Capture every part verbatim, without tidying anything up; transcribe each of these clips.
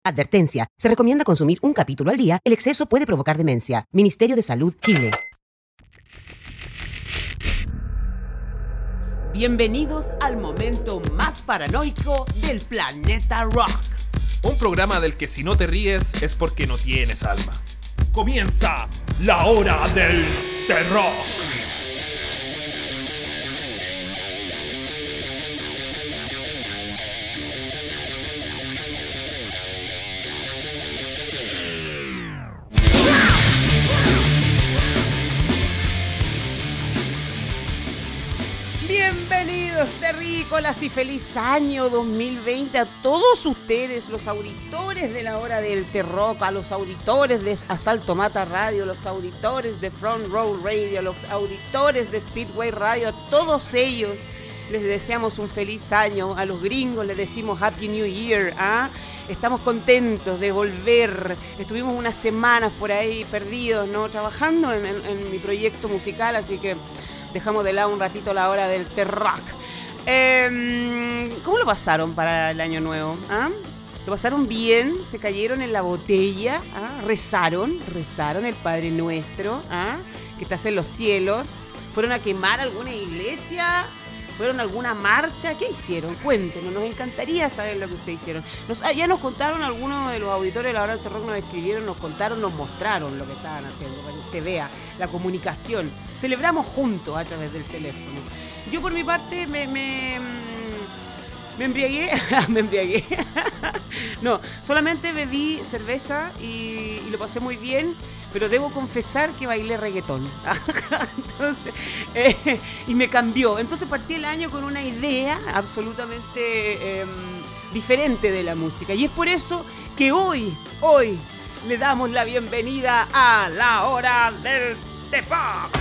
Advertencia. Se recomienda consumir un capítulo al día. El exceso puede provocar demencia. Ministerio de Salud, Chile. Bienvenidos al momento más paranoico del planeta rock. Un programa del que si no te ríes es porque no tienes alma. Comienza la hora del terror. Bienvenidos terrícolas y feliz año dos mil veinte a todos ustedes, los auditores de la hora del terror, a los auditores de Asalto Mata Radio, los auditores de Front Row Radio, los auditores de Speedway Radio, a todos ellos les deseamos un feliz año. A los gringos les decimos Happy New Year, ¿ah? Estamos contentos de volver. Estuvimos unas semanas por ahí perdidos, ¿no? Trabajando en, en, en mi proyecto musical, así que dejamos de lado un ratito la hora del terrock. Eh, ¿Cómo lo pasaron para el año nuevo? ¿Ah? ¿Lo pasaron bien? ¿Se cayeron en la botella? ¿Ah? ¿Rezaron? ¿Rezaron el Padre Nuestro? ¿Ah? Que estás en los cielos. ¿Fueron a quemar alguna iglesia? ¿Fueron a alguna marcha? ¿Qué hicieron? Cuéntenos, nos encantaría saber lo que ustedes hicieron. Nos, ah, ya nos contaron algunos de los auditores de la hora del terror, nos escribieron, nos contaron, nos mostraron lo que estaban haciendo, para que usted vea la comunicación. Celebramos juntos a través del teléfono. Yo por mi parte me... me Me embriagué, me embriagué. No, solamente bebí cerveza y, y lo pasé muy bien, pero debo confesar que bailé reggaetón. Entonces, eh, y me cambió. Entonces partí el año con una idea absolutamente eh, diferente de la música. Y es por eso que hoy, hoy, le damos la bienvenida a la hora del T-Pop.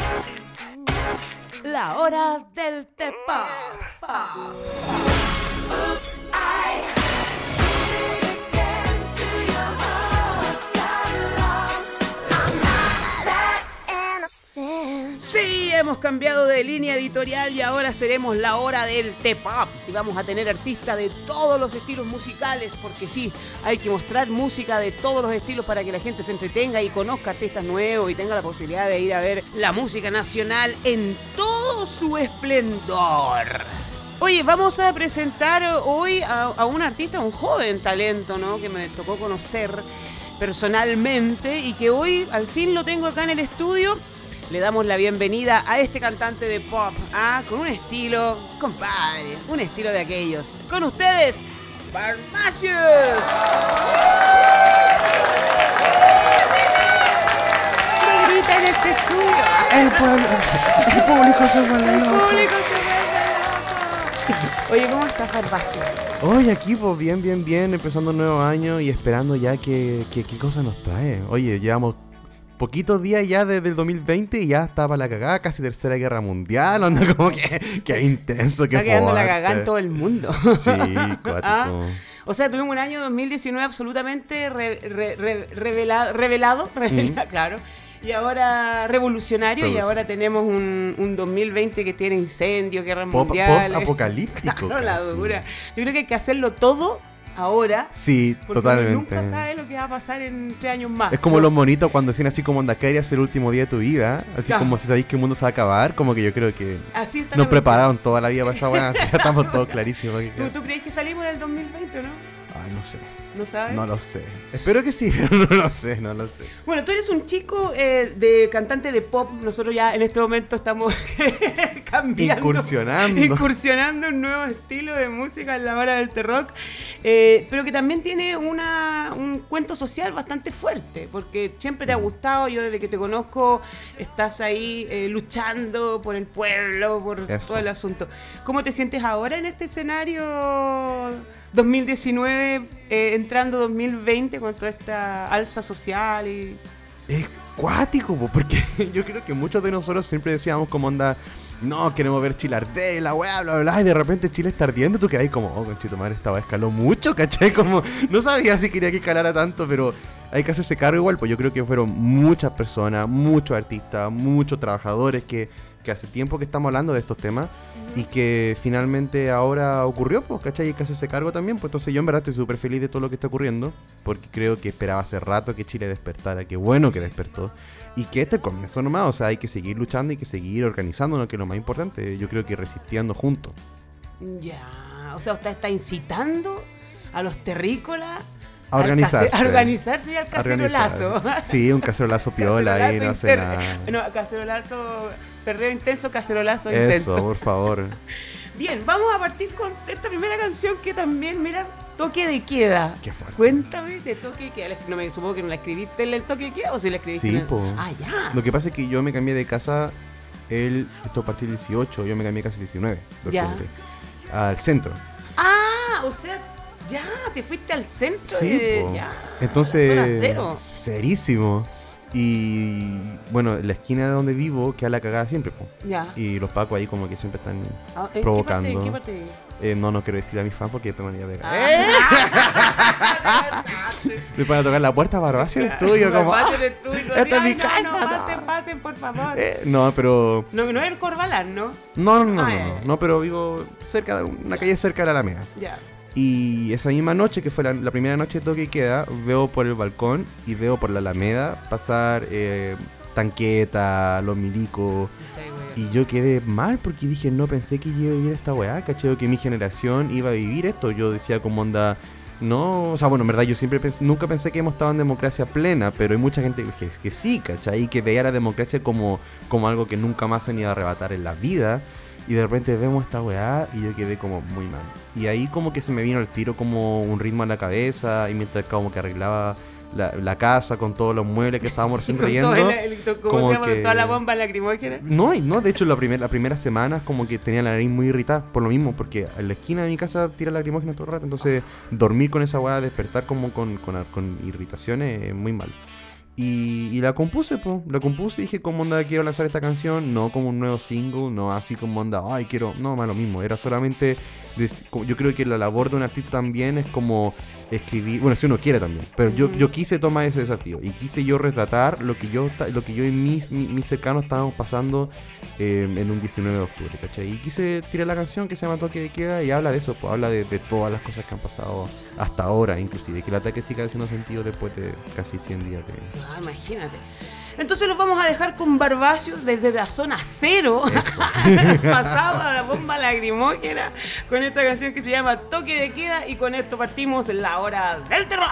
La hora del T-Pop. Oops, I did it again to your heart, got lost. I'm not that innocent. Sí, hemos cambiado de línea editorial y ahora seremos la hora del T-Pop. Y vamos a tener artistas de todos los estilos musicales, porque sí, hay que mostrar música de todos los estilos para que la gente se entretenga y conozca artistas nuevos y tenga la posibilidad de ir a ver la música nacional en todo su esplendor. Oye, vamos a presentar hoy a, a un artista, un joven talento, ¿no? Que me tocó conocer personalmente y que hoy al fin lo tengo acá en el estudio. Le damos la bienvenida a este cantante de pop, ¿ah? Con un estilo, compadre, un estilo de aquellos. Con ustedes, Barnasius. ¿Qué grita en este estudio? El pueblo, el público se vuelve loco. El público se vuelve. Oye, ¿cómo estás, Barbacios? Oye, aquí pues bien, bien, bien, empezando un nuevo año y esperando ya que, que qué cosa nos trae. Oye, llevamos poquitos días ya desde el dos mil veinte y ya está para la cagada, casi tercera guerra mundial, onda como que, que intenso, que está quedando la cagada en todo el mundo. Sí, cuático. ¿Ah? O sea, tuvimos un año dos mil diecinueve absolutamente re, re, re, revelado, revelado, revelado, mm. claro. Y ahora revolucionario, y ahora tenemos un, un dos mil veinte que tiene incendios, guerras mundiales. Post-apocalíptico. Claro, la dura. Yo creo que hay que hacerlo todo ahora. Sí, porque totalmente. Nunca sabes lo que va a pasar en tres años más. Es como ¿no? Los monitos cuando decían así como, anda, ¿qué harías el último día de tu vida? Así claro. Como si sabéis que el mundo se va a acabar, como que yo creo que así nos prepararon toda la vida para esa buena, así ya estamos todos clarísimos. ¿Tú, ¿Tú crees que salimos del dos mil veinte o no? Ay, no sé. ¿No sabes? No lo sé. Espero que sí, pero no lo sé, no lo sé. Bueno, tú eres un chico eh, de cantante de pop. Nosotros ya en este momento estamos cambiando. Incursionando. Incursionando un nuevo estilo de música en la hora del terror. Eh, pero que también tiene una, un cuento social bastante fuerte. Porque siempre te ha gustado. Yo desde que te conozco estás ahí eh, luchando por el pueblo, por Eso. todo el asunto. ¿Cómo te sientes ahora en este escenario dos mil diecinueve, eh, entrando dos mil veinte con toda esta alza social? Y es cuático, porque yo creo que muchos de nosotros siempre decíamos como onda, no, queremos ver Chile arder, la weá, bla, bla, bla, y de repente Chile está ardiendo, tú quedás como, oh, conchito madre, esta weá escaló mucho, ¿cachai? Como, no sabía si quería que escalara tanto, pero hay que hacerse cargo igual, pues yo creo que fueron muchas personas, muchos artistas, muchos trabajadores que que hace tiempo que estamos hablando de estos temas y que finalmente ahora ocurrió, pues, ¿cachai? Y que hacerse cargo también, pues entonces yo en verdad estoy súper feliz de todo lo que está ocurriendo, porque creo que esperaba hace rato que Chile despertara, qué bueno que despertó, y que este es el comienzo nomás, o sea, hay que seguir luchando, hay que seguir organizándonos, que es lo más importante, yo creo que resistiendo juntos. Ya, o sea, usted está incitando a los terrícolas A organizarse. A organizarse y al cacerolazo. Organizar. Sí, un cacerolazo piola ahí, no hace nada. No, cacerolazo, perreo intenso, cacerolazo Eso, intenso. por favor. Bien, vamos a partir con esta primera canción que también, mira, Toque de Queda. Qué fuerte. Cuéntame de Toque de Queda. No me supongo que no la escribiste en el Toque de Queda o si la escribiste Sí, en el... po. Ah, ya. Lo que pasa es que yo me cambié de casa el, esto a partir del dieciocho, yo me cambié de casa el diecinueve de Ya. octubre, al centro. Ah, o sea, ya, te fuiste al centro. Sí, de, po. ya, Entonces, zona cero. serísimo. Y bueno, la esquina de donde vivo queda la cagada siempre, po. Ya. Y los pacos ahí como que siempre están Ah, ¿en provocando. ¿Qué parte, ¿En qué parte? Eh, no, no quiero decir a mis fans porque después me van a pegar. Ah. Me van a tocar la puerta, Barbacio, el estudio, como... Barbacio, ¡ah! el estudio, ¡Esta es ay, mi no, casa! No, no. pasen, pasen, por favor. Eh, no, pero... No, no es el Corbalán, ¿no? No, no, no, no, Ay, no, ay, no, pero vivo cerca de una calle cerca de la Alameda. Ya. Y esa misma noche, que fue la, la primera noche de toque y queda, veo por el balcón y veo por la Alameda pasar eh, tanqueta, los milicos. Y yo quedé mal porque dije, no pensé que iba a vivir esta weá, ¿cachai? Que mi generación iba a vivir esto. Yo decía como onda, no, o sea, bueno, en verdad yo siempre pensé, nunca pensé que hemos estado en democracia plena, pero hay mucha gente que, que sí, ¿cachai? Y que veía la democracia como, como algo que nunca más se iba a arrebatar en la vida. Y de repente vemos esta weá y yo quedé como muy mal. Y ahí como que se me vino el tiro como un ritmo en la cabeza, y mientras como que arreglaba la, la casa con todos los muebles que estábamos recién Con trayendo. todo el- el- ¿Cómo como se llama? que- Toda la bomba lacrimógena. No, y no, de hecho la primer, las primeras semanas como que tenía la nariz muy irritada por lo mismo, porque en la esquina de mi casa tira lacrimógena todo el rato, entonces dormir con esa weá, despertar como con, con, con irritaciones es muy mal. Y, y la compuse, pues, la compuse y dije como onda quiero lanzar esta canción, no como un nuevo single, no así como onda, ay quiero, no, más lo mismo, era solamente, des- como- yo creo que la labor de un artista también es como escribir, bueno, si uno quiere también, pero yo, Ujú. yo quise tomar ese desafío y quise yo retratar lo que yo ta- lo que yo y mis, mis, mis cercanos estábamos pasando eh, en un diecinueve de octubre, ¿cachai? Y quise tirar la canción que se llama Toque de Queda y habla de eso, pues habla de, de todas las cosas que han pasado hasta ahora, inclusive, que el ataque siga haciendo sentido después de casi cien días de... Ah, imagínate. Entonces los vamos a dejar con Barbacio desde la zona cero, Eso. pasado a la bomba lacrimógena, con esta canción que se llama Toque de Queda, y con esto partimos la hora del terror.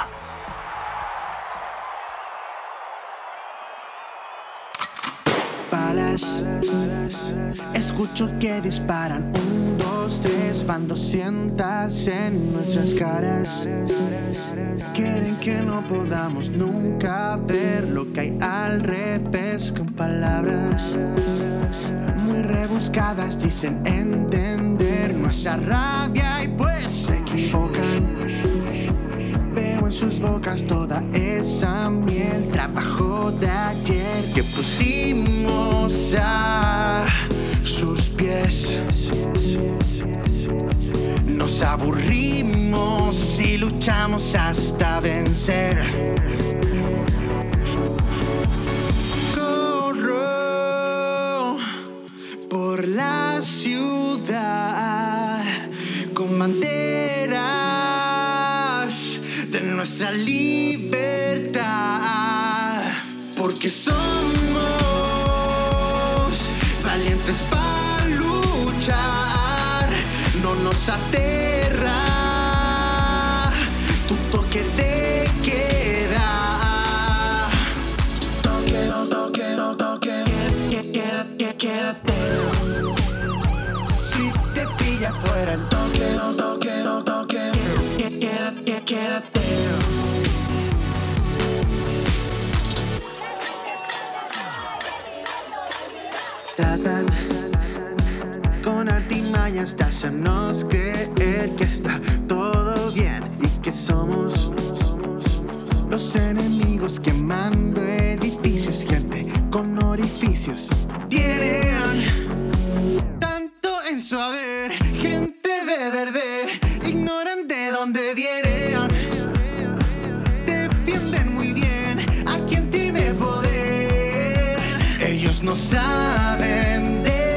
Balas, escucho que disparan. Un, dos, tres, van doscientas en nuestras caras. Quieren que no podamos nunca ver lo que hay al revés con palabras muy rebuscadas. Dicen entender nuestra rabia y pues se equivocan. Veo en sus bocas toda esa miel, trabajo de ayer que pusimos a sus pies. Nos aburrimos y luchamos hasta vencer. Corro por la ciudad con banderas de nuestra libertad, porque somos valientes para luchar, no nos aterra tu toque de queda. Toque, no, toque, no, toque, que- que- que- quédate. Si te pilla fuera el toque, no, toque, no, toque, que- que- que- quédate. Tratan con artimañas de hacernos creer que está todo bien y que somos los enemigos quemando edificios, gente con orificios. Tienen tanto en su haber, gente de verde, ignoran de dónde vienen. Defienden muy bien a quien tiene poder. Ellos no saben de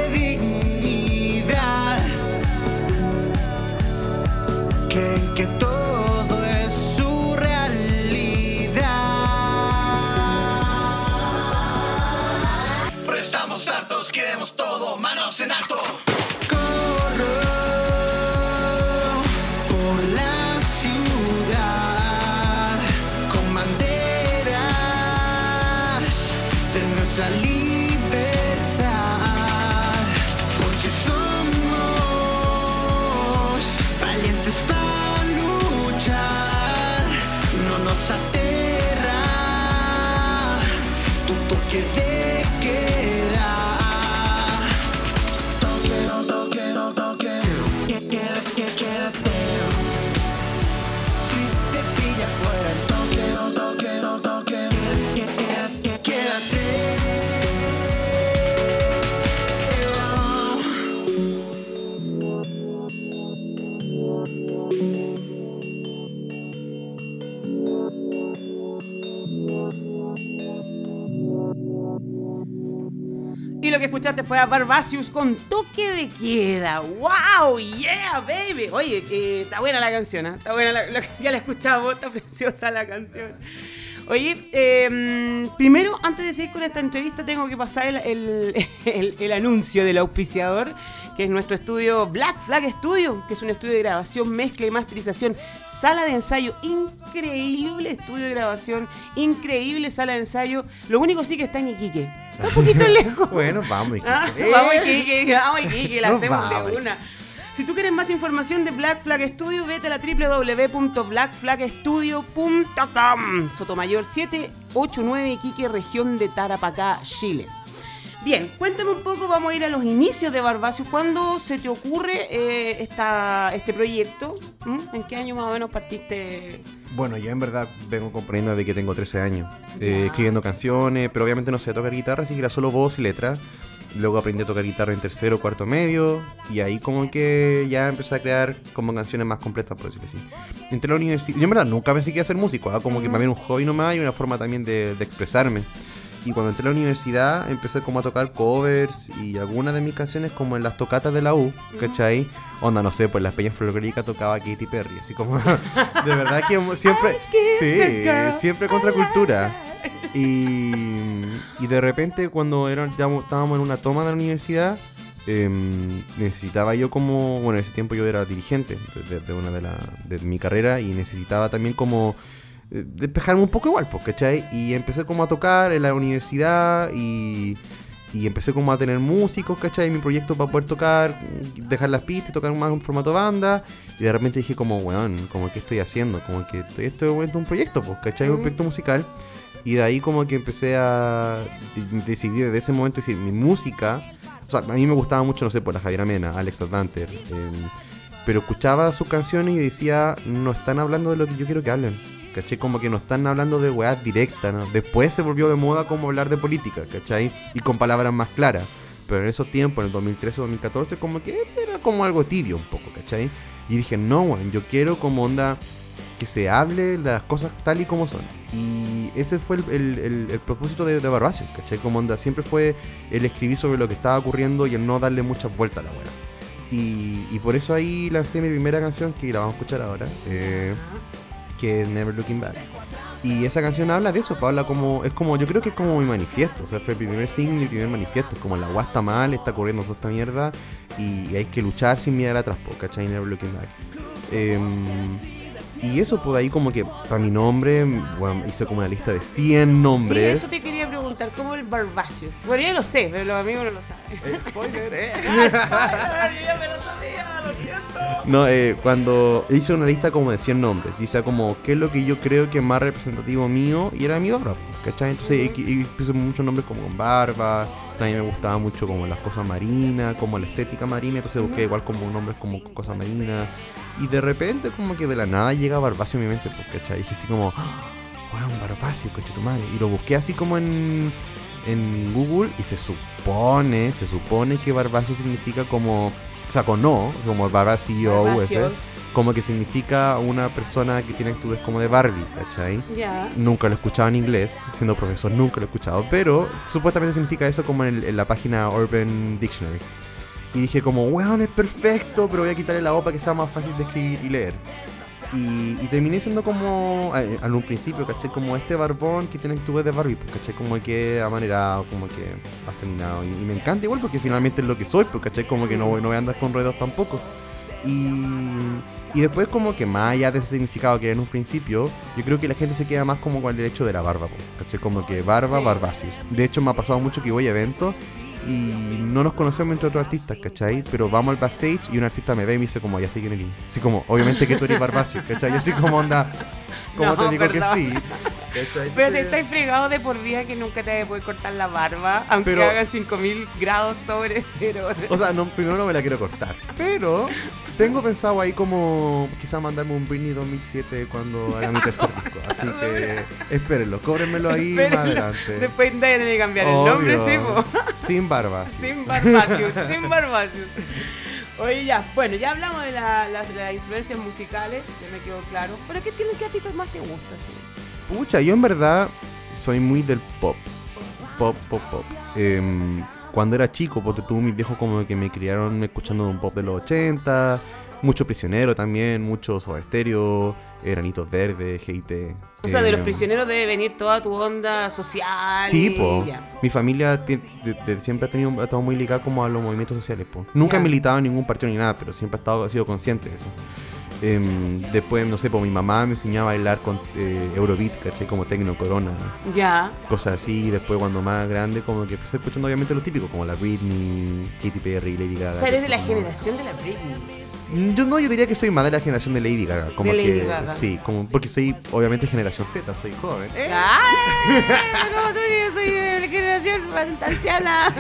Y lo que escuchaste fue a Barbacius con Toque de Queda. ¡Wow! ¡Yeah, baby! Oye, que está buena la canción, ¿eh? Está buena la, la, ya la escuchamos, está preciosa la canción. Oye, eh, primero, antes de seguir con esta entrevista, tengo que pasar el, el, el, el anuncio del auspiciador, que es nuestro estudio Black Flag Studio, que es un estudio de grabación, mezcla y masterización, sala de ensayo, increíble estudio de grabación, increíble sala de ensayo. Lo único sí que está en Iquique. Está un poquito lejos. Bueno, vamos, Iquique. Ah, vamos, Iquique, vamos, Iquique, la Nos hacemos vamos. de una. Si tú quieres más información de Black Flag Studio, vete a la doble u doble u doble u punto black flag studio punto com. Sotomayor setecientos ochenta y nueve, Iquique, región de Tarapacá, Chile. Bien, cuéntame un poco, vamos a ir a los inicios de Barbacius. ¿Cuándo se te ocurre eh, esta, este proyecto? ¿Mm? ¿En qué año más o menos partiste? Bueno, yo en verdad vengo componiendo desde que tengo trece años, eh, escribiendo canciones, pero obviamente no sé tocar guitarra, así que era solo voz y letra. Luego aprendí a tocar guitarra en tercero, cuarto medio, y ahí como que ya empecé a crear como canciones más completas, por decirlo así. Entré a la universidad, yo en verdad nunca pensé que iba a ser músico, ¿eh? Como que más bien un hobby nomás y una forma también de, de expresarme. Y cuando entré a la universidad empecé como a tocar covers y algunas de mis canciones como en las tocatas de la U, ¿cachai? Onda, no sé, pues las peñas folclóricas tocaba Katy Perry, así como de verdad que siempre, sí, siempre contracultura. Y, y de repente cuando era, ya estábamos en una toma de la universidad, eh, necesitaba yo como, bueno, en ese tiempo yo era dirigente de, de, de una de, la, de mi carrera y necesitaba también como despejarme un poco igual, pues, ¿cachai? Y empecé como a tocar en la universidad y, y empecé como a tener músicos, ¿cachai? Mi proyecto para poder tocar, dejar las pistas y tocar más en formato banda. Y de repente dije como, weón, como, ¿qué estoy haciendo? Como que estoy, esto es un proyecto, pues, ¿cachai? Un proyecto musical. Y de ahí como que empecé a decidir desde ese momento decir, mi música, o sea, a mí me gustaba mucho, no sé, por la Javiera Mena, Alex Advanter, eh, pero escuchaba sus canciones y decía, no están hablando de lo que yo quiero que hablen. ¿Cachai? Como que no están hablando de weas directas, ¿no? Después se volvió de moda como hablar de política, ¿cachai? Y con palabras más claras. Pero en esos tiempos, en el dos mil trece, dos mil catorce, como que era como algo tibio un poco, ¿cachai? Y dije, no, weón, yo quiero como onda que se hable de las cosas tal y como son. Y ese fue el, el, el, el propósito de, de Barbacius, ¿cachai? Como onda, siempre fue el escribir sobre lo que estaba ocurriendo y el no darle muchas vueltas a la wea. Y, y por eso ahí lancé mi primera canción, que la vamos a escuchar ahora. Eh... que es Never Looking Back. Y esa canción habla de eso, pues habla como, es como, yo creo que es como mi manifiesto, o sea, fue el primer single, mi primer manifiesto, es como la guasta está mal, está corriendo toda esta mierda y hay que luchar sin mirar atrás, pues, ¿cachai? Never Looking Back. Eh, y eso, pues ahí como que para mi nombre, bueno, hice como una lista de cien nombres. Sí, eso te quería preguntar, ¿cómo el Barbacius? Bueno, yo lo sé, pero los amigos no lo saben. Eh, spoiler, eh. Spoiler, yo ya me lo sabía, lo siento. No, eh, cuando hice una lista como de cien nombres, y sea como, ¿qué es lo que yo creo que es más representativo mío? Y era mi barba, ¿cachai? Entonces y, y puse muchos nombres como con barba, también me gustaba mucho como las cosas marinas, como la estética marina, entonces busqué igual como nombres como cosas marinas. Y de repente como que de la nada llega Barbacio en mi mente, pues, ¿cachai? Y dije así como, wow, un Barbacio, coche tu madre. Y lo busqué así como en, en Google y se supone, se supone que Barbacio significa como, o sea, con no, como Barbacio, ese, como que significa una persona que tiene actitudes como de Barbie, ¿cachai? Yeah. Nunca lo he escuchado en inglés, siendo profesor nunca lo he escuchado, pero supuestamente significa eso como en, el, en la página Urban Dictionary. Y dije como, weón, es perfecto, pero voy a quitarle la O para que sea más fácil de escribir y leer. Y, y terminé siendo como, eh, en un principio, ¿cachai? Como este barbón que tiene actitudes de Barbie, pues, ¿cachai? Como que amanerado, como que afeminado. Y, y me encanta igual porque finalmente es lo que soy, pues, ¿cachai? Como que no, no voy a andar con ruedos tampoco. Y, y después como que más allá de ese significado que era en un principio, yo creo que la gente se queda más como con el hecho de la barba, pues, ¿cachai? Como que barba, sí. Barbacius. De hecho me ha pasado mucho que voy a eventos y no nos conocemos entre otros artistas, ¿cachai? Pero vamos al backstage y un artista me ve y me dice como, ya sé quién eres. Así como, obviamente que tú eres Barbacius, ¿cachai? Yo así como onda, como no, te digo perdón. Que sí, ¿cachai? Pero te estás fregado de por vida que nunca te puedes cortar la barba, aunque pero, hagan cinco mil grados sobre cero. O sea, no, primero no me la quiero cortar, pero tengo pensado ahí como quizá mandarme un Britney dos mil siete cuando haga mi tercer disco. Así que espérenlo, cóbrenmelo ahí espérenlo. Más adelante. Después de cambiar Obvio. El nombre, sí, po. Sin Barbacius. Sin Barbacius, sin Barbacius. Oye, ya, bueno, ya hablamos de las la, la influencias musicales, ya me quedó claro. Pero ¿qué, qué artistas más te gusta? Sí? Pucha, yo en verdad soy muy del pop. Pop, pop, pop. Eh, cuando era chico, porque tuve mis viejos como que me criaron escuchando un pop de los ochenta, mucho Prisionero también, mucho Soda Stereo, Granitos Verdes, G I T. O sea, de los eh, Prisioneros debe venir toda tu onda social. Sí, y po. ya. Mi familia ti- de- de- siempre ha tenido ha estado muy ligada como a los movimientos sociales, po. Nunca Ya. he militado en ningún partido ni nada, pero siempre ha, estado, ha sido consciente de eso. Em, después, no sé, pues mi mamá me enseñaba a bailar con eh, Eurobeat, ¿cachai? Como Tecno, Corona, Ya. cosas así. Y después, cuando más grande, como que empecé escuchando obviamente lo típico, como la Britney, Katy Perry, Lady Gaga. O sea, eres de que la son como- generación de la Britney. Yo no, yo diría que soy más de la generación de Lady Gaga. Como De Lady que, Gaga. Sí, como porque soy obviamente generación Z, soy joven. ¡Eh! ¡Ay! No, tú yo soy de la generación fantastiana.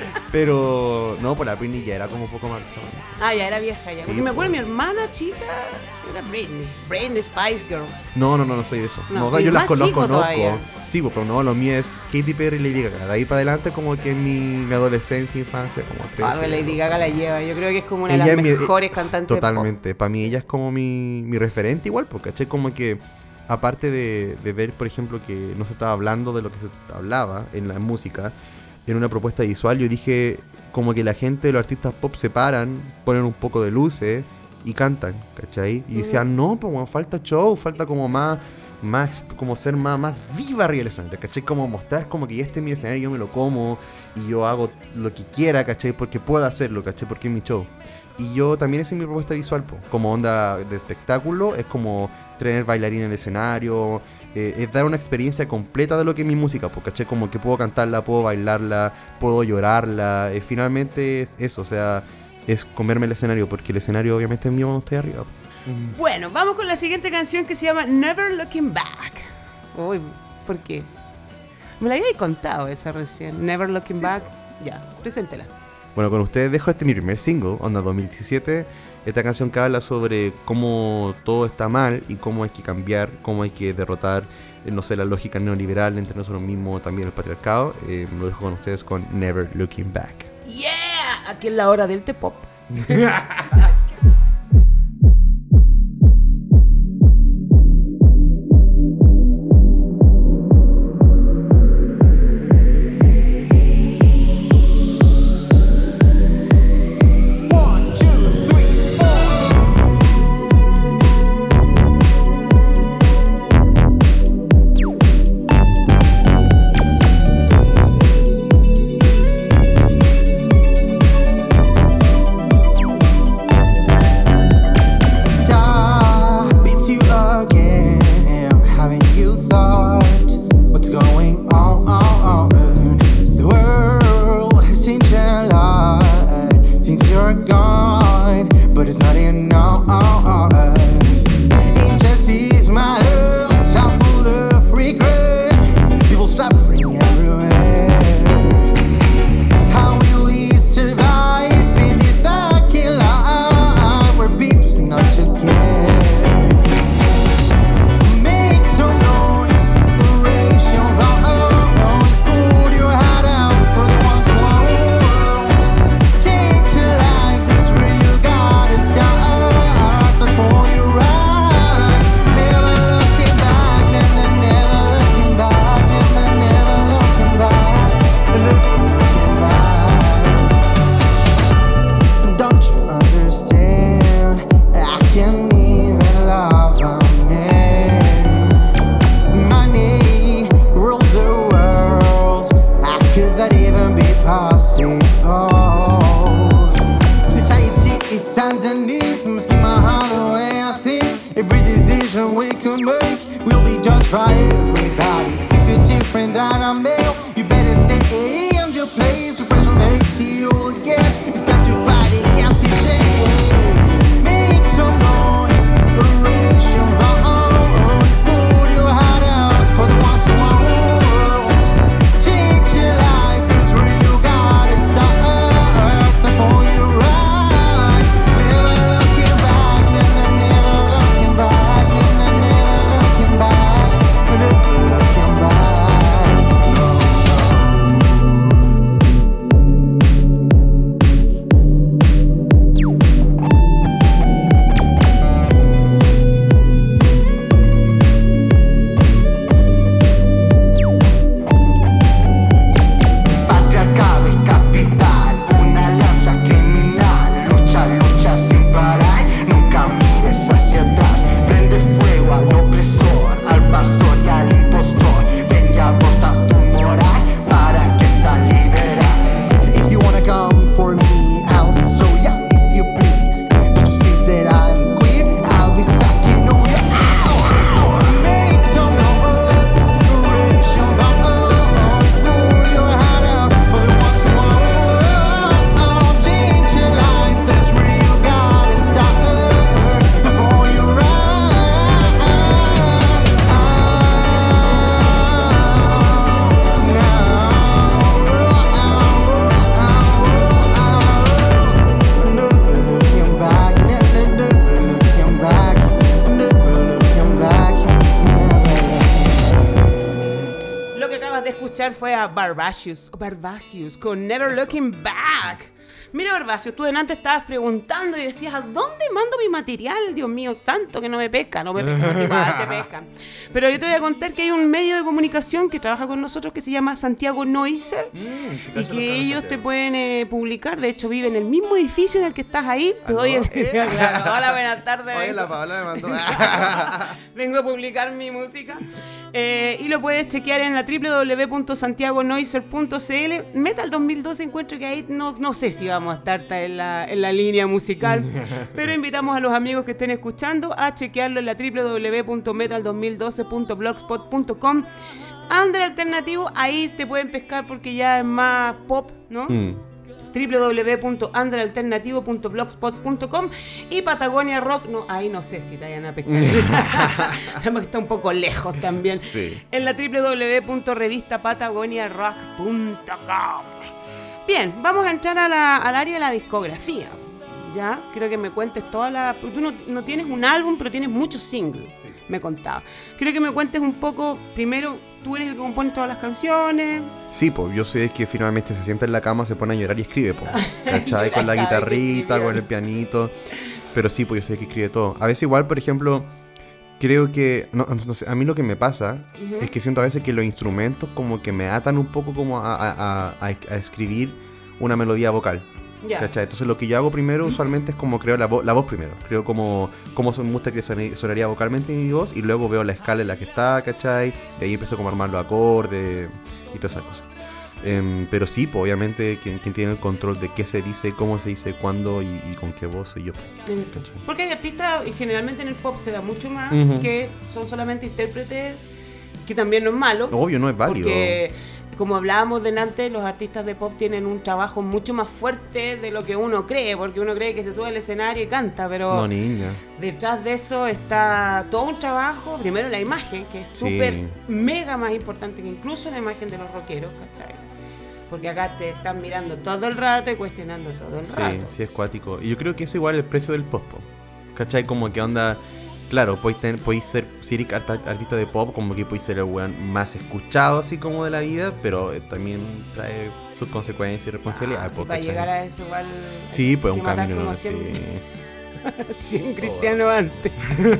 Pero no, por la Britney ya era como un poco más joven. Ah, ya era vieja ya. Sí, Porque me acuerdo pues. mi hermana chica era Britney. Britney Spice Girl. No, no, no, no soy de eso. No, No, o sea, y yo las más conozco, chico conozco. todavía. Sí, pues, pero no, lo mío es Katy Perry y Lady Gaga. De ahí para adelante como que en mi, mi adolescencia, infancia, como Ah, trece, Lady doce. Gaga la lleva. Yo creo que es como una Ella de es las mi- mejores cantantes de pop. Totalmente. Para mí ella es como mi, mi referente igual, porque caché como que aparte de, de ver, por ejemplo, que no se estaba hablando de lo que se hablaba en la música, en una propuesta visual, yo dije como que la gente, los artistas pop se paran, ponen un poco de luces y cantan, ¿cachai? Y decían, no, pues bueno, falta show, falta como más, más, como ser más, más viva arriba del escenario, ¿cachai? Como mostrar como que este es mi escenario, yo me lo como y yo hago lo que quiera, ¿cachai? Porque puedo hacerlo, ¿cachai? Porque es mi show. Y yo también esa es mi propuesta visual, po. Como onda de espectáculo, es como tener bailarín en el escenario, eh, es dar una experiencia completa de lo que es mi música, po, ¿cachai? Como que puedo cantarla, puedo bailarla, puedo llorarla, eh, finalmente es eso, o sea, es comerme el escenario, porque el escenario obviamente es mío cuando estoy arriba. Po. Bueno, vamos con la siguiente canción que se llama Never Looking Back. Uy, ¿por qué? Me la había contado esa recién. Never Looking Back. Ya, preséntela. Bueno, con ustedes dejo este mi primer single, onda dos mil diecisiete. Esta canción que habla sobre cómo todo está mal y cómo hay que cambiar, cómo hay que derrotar, eh, no sé, la lógica neoliberal entre nosotros mismos, también el patriarcado. Eh, lo dejo con ustedes con Never Looking Back. ¡Yeah! Aquí en la hora del T-pop. acabas de escuchar fue a Barbacious, Barbacious con Never Looking Back. Mira, Barbacious, tú delante estabas preguntando y decías, ¿a dónde mando mi material? Dios mío, tanto que no me pesca, no me pesca, igual te pescan. Pero yo te voy a contar que hay un medio de comunicación que trabaja con nosotros que se llama Santiago Noiser mm, y que ellos te pueden eh, publicar. De hecho, vive en el mismo edificio en el que estás ahí. Te doy el... ¿Eh? Claro, hola, buenas tardes. Oye, la Paola me mandó. Vengo a publicar mi música. Eh, y lo puedes chequear en la doble u doble u doble u punto santiago noiser punto c l. Metal dos mil doce encuentro que ahí no, no sé si vamos a estar en la, en la línea musical, pero invitamos a los amigos que estén escuchando a chequearlo en la doble u doble u doble u punto metal dos mil doce punto blogspot punto com. Under Alternativo, ahí te pueden pescar porque ya es más pop, ¿no? Mm. doble u doble u doble u punto under alternativo punto blogspot punto com. Y Patagonia Rock, no, ahí no sé si te vayan a pescar. Está un poco lejos también. Sí. En la doble u doble u doble u punto revista patagonia rock punto com. Bien, vamos a entrar a la, al área de la discografía. Ya, quiero que me cuentes toda la... Tú no, no tienes un álbum, pero tienes muchos singles, sí. Me contaba. Quiero que me cuentes un poco, primero, tú eres el que compone todas las canciones. Sí, pues yo sé que finalmente se sienta en la cama, se pone a llorar y escribe, pues. ¿Cachai? Con la guitarrita, con el pianito. Pero sí, pues yo sé que escribe todo. A veces igual, por ejemplo, creo que... No, no sé, a mí lo que me pasa uh-huh. es que siento a veces que los instrumentos como que me atan un poco como a, a, a, a, a escribir una melodía vocal. Yeah. ¿Cachai? Entonces lo que yo hago primero usualmente es como creo la, vo- la voz primero. Creo como, como me gusta que son- sonaría vocalmente mi voz y luego veo la escala en la que está, ¿cachai? De ahí empiezo como a armar los acordes y todas esas cosas. Um, pero sí, pues, obviamente quien, quien tiene el control de qué se dice, cómo se dice, cuándo y, y con qué voz soy yo. ¿Cachai? Porque hay artistas, y generalmente en el pop se da mucho más, uh-huh. que son solamente intérpretes, que también no es malo. Obvio, no es válido. Porque... Como hablábamos delante, los artistas de pop tienen un trabajo mucho más fuerte de lo que uno cree, porque uno cree que se sube al escenario y canta, pero no, niña. Detrás de eso está todo un trabajo, primero la imagen, que es súper sí. mega más importante que incluso la imagen de los rockeros, ¿cachai? Porque acá te están mirando todo el rato y cuestionando todo el sí, rato. Sí, es cuático. Y yo creo que es igual el precio del pop, ¿cachai? Como que onda... Claro, podéis, ten, podéis ser, si eres artista de pop, como que podéis ser el weón más escuchado así como de la vida, pero eh, también trae sus consecuencias y responsabilidades. Ah, y para llegar a eso igual... Sí, pues un camino, no sé. cien cristianos antes.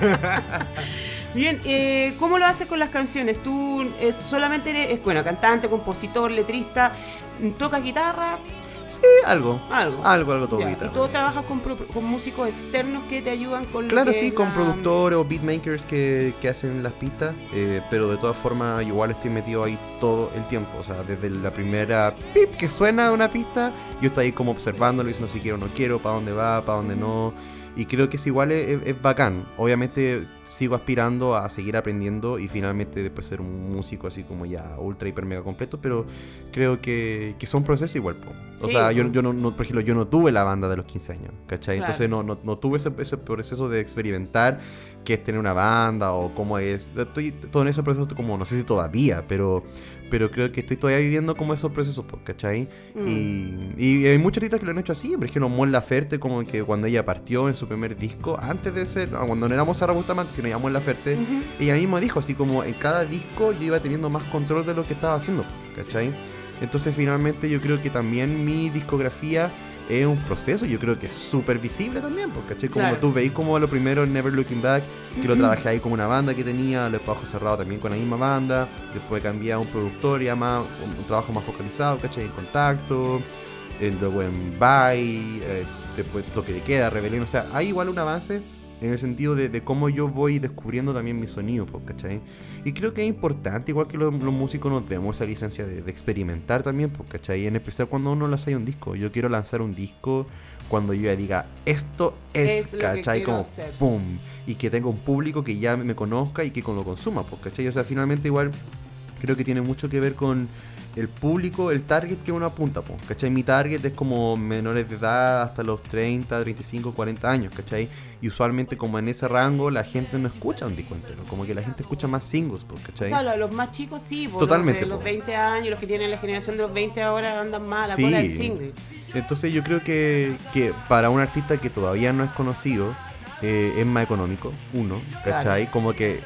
Bien, eh, ¿cómo lo haces con las canciones? ¿Tú eh, solamente eres, bueno, cantante, compositor, letrista, tocas guitarra? Sí, algo. Algo. Algo, algo todo guitarra. ¿Y tú trabajas con, pro, con músicos externos que te ayudan con Claro, lo que sí, es con la... productores o beatmakers que, que hacen las pistas, eh, pero de todas formas igual estoy metido ahí todo el tiempo. O sea, desde la primera pip que suena de una pista, yo estoy ahí como observándolo, diciendo si quiero o no quiero, para dónde va, para dónde no. Y creo que es igual, es, es bacán. Obviamente sigo aspirando a seguir aprendiendo y finalmente después ser un músico así como ya ultra, hiper, mega completo, pero creo que, que son procesos igual, po. O sí, sea, yo, yo no, no, por ejemplo, yo no tuve la banda de los quince años, ¿cachai? Claro. Entonces no, no, no tuve ese, ese proceso de experimentar qué es tener una banda o cómo es. Estoy todo en ese proceso como, no sé si todavía, pero... pero creo que estoy todavía viviendo como esos procesos, ¿cachai? Mm. Y, y hay muchos artistas que lo han hecho así. Por ejemplo, Mon Laferte, como que cuando ella partió en su primer disco, antes de ser, cuando no éramos Sara Bustamante, sino ya Mon Laferte, uh-huh. ella misma dijo así como en cada disco yo iba teniendo más control de lo que estaba haciendo, ¿cachai? Entonces finalmente yo creo que también mi discografía es un proceso, yo creo que es súper visible también, ¿cachai? Como claro. tú veis como lo primero en Never Looking Back, que lo trabajé ahí como una banda que tenía, después Ojo Cerrado también con la misma banda, después cambié a un productor y más, un trabajo más focalizado, ¿cachai? En Contacto, eh, luego en Bye, eh, después Toque de Queda, Rebelión, o sea, hay igual un avance en el sentido de, de cómo yo voy descubriendo también mi sonido, ¿cachai? Y creo que es importante, igual que los, los músicos nos demos esa licencia de, de experimentar también, ¿cachai? En especial cuando uno lanza un disco. Yo quiero lanzar un disco cuando yo ya diga, esto es, es ¿cachai? Como hacer. ¡Pum! Y que tenga un público que ya me conozca y que lo consuma, ¿cachai? O sea, finalmente igual creo que tiene mucho que ver con el público, el target que uno apunta, po, ¿cachai? Mi target es como menores de edad hasta los treinta, treinta y cinco, cuarenta años, ¿cachai? Y usualmente como en ese rango la gente no escucha un disco entero, como que la gente escucha más singles, po, ¿cachai? O sea, los más chicos sí, po, totalmente, los de los veinte años, los que tienen la generación de los veinte ahora andan más a la sí. cola del single. Entonces yo creo que, que para un artista que todavía no es conocido, eh, es más económico, uno, ¿cachai? Claro. Como que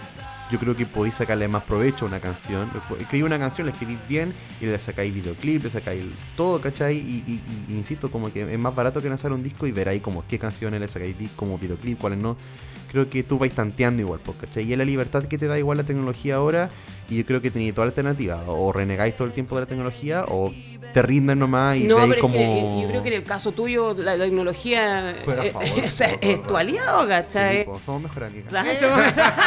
yo creo que podéis sacarle más provecho a una canción. Escribí una canción, la escribís bien y le sacáis videoclip, le sacáis todo, ¿cachai? Y, y, y, y insisto, como que es más barato que lanzar un disco y ver ahí como qué canciones le sacáis como videoclip, cuáles no. Creo que tú vais tanteando igual, ¿cachai? Y es la libertad que te da igual la tecnología ahora, y yo creo que tenéis toda alternativa. O renegáis todo el tiempo de la tecnología, o te rinden nomás y no, veis pero como... es que yo creo que en el caso tuyo la, la tecnología Juega a eh, favor, o sea, todo, todo, es tu aliado, ¿cachai? Sí, pues, somos mejores amigas. Ah, somos,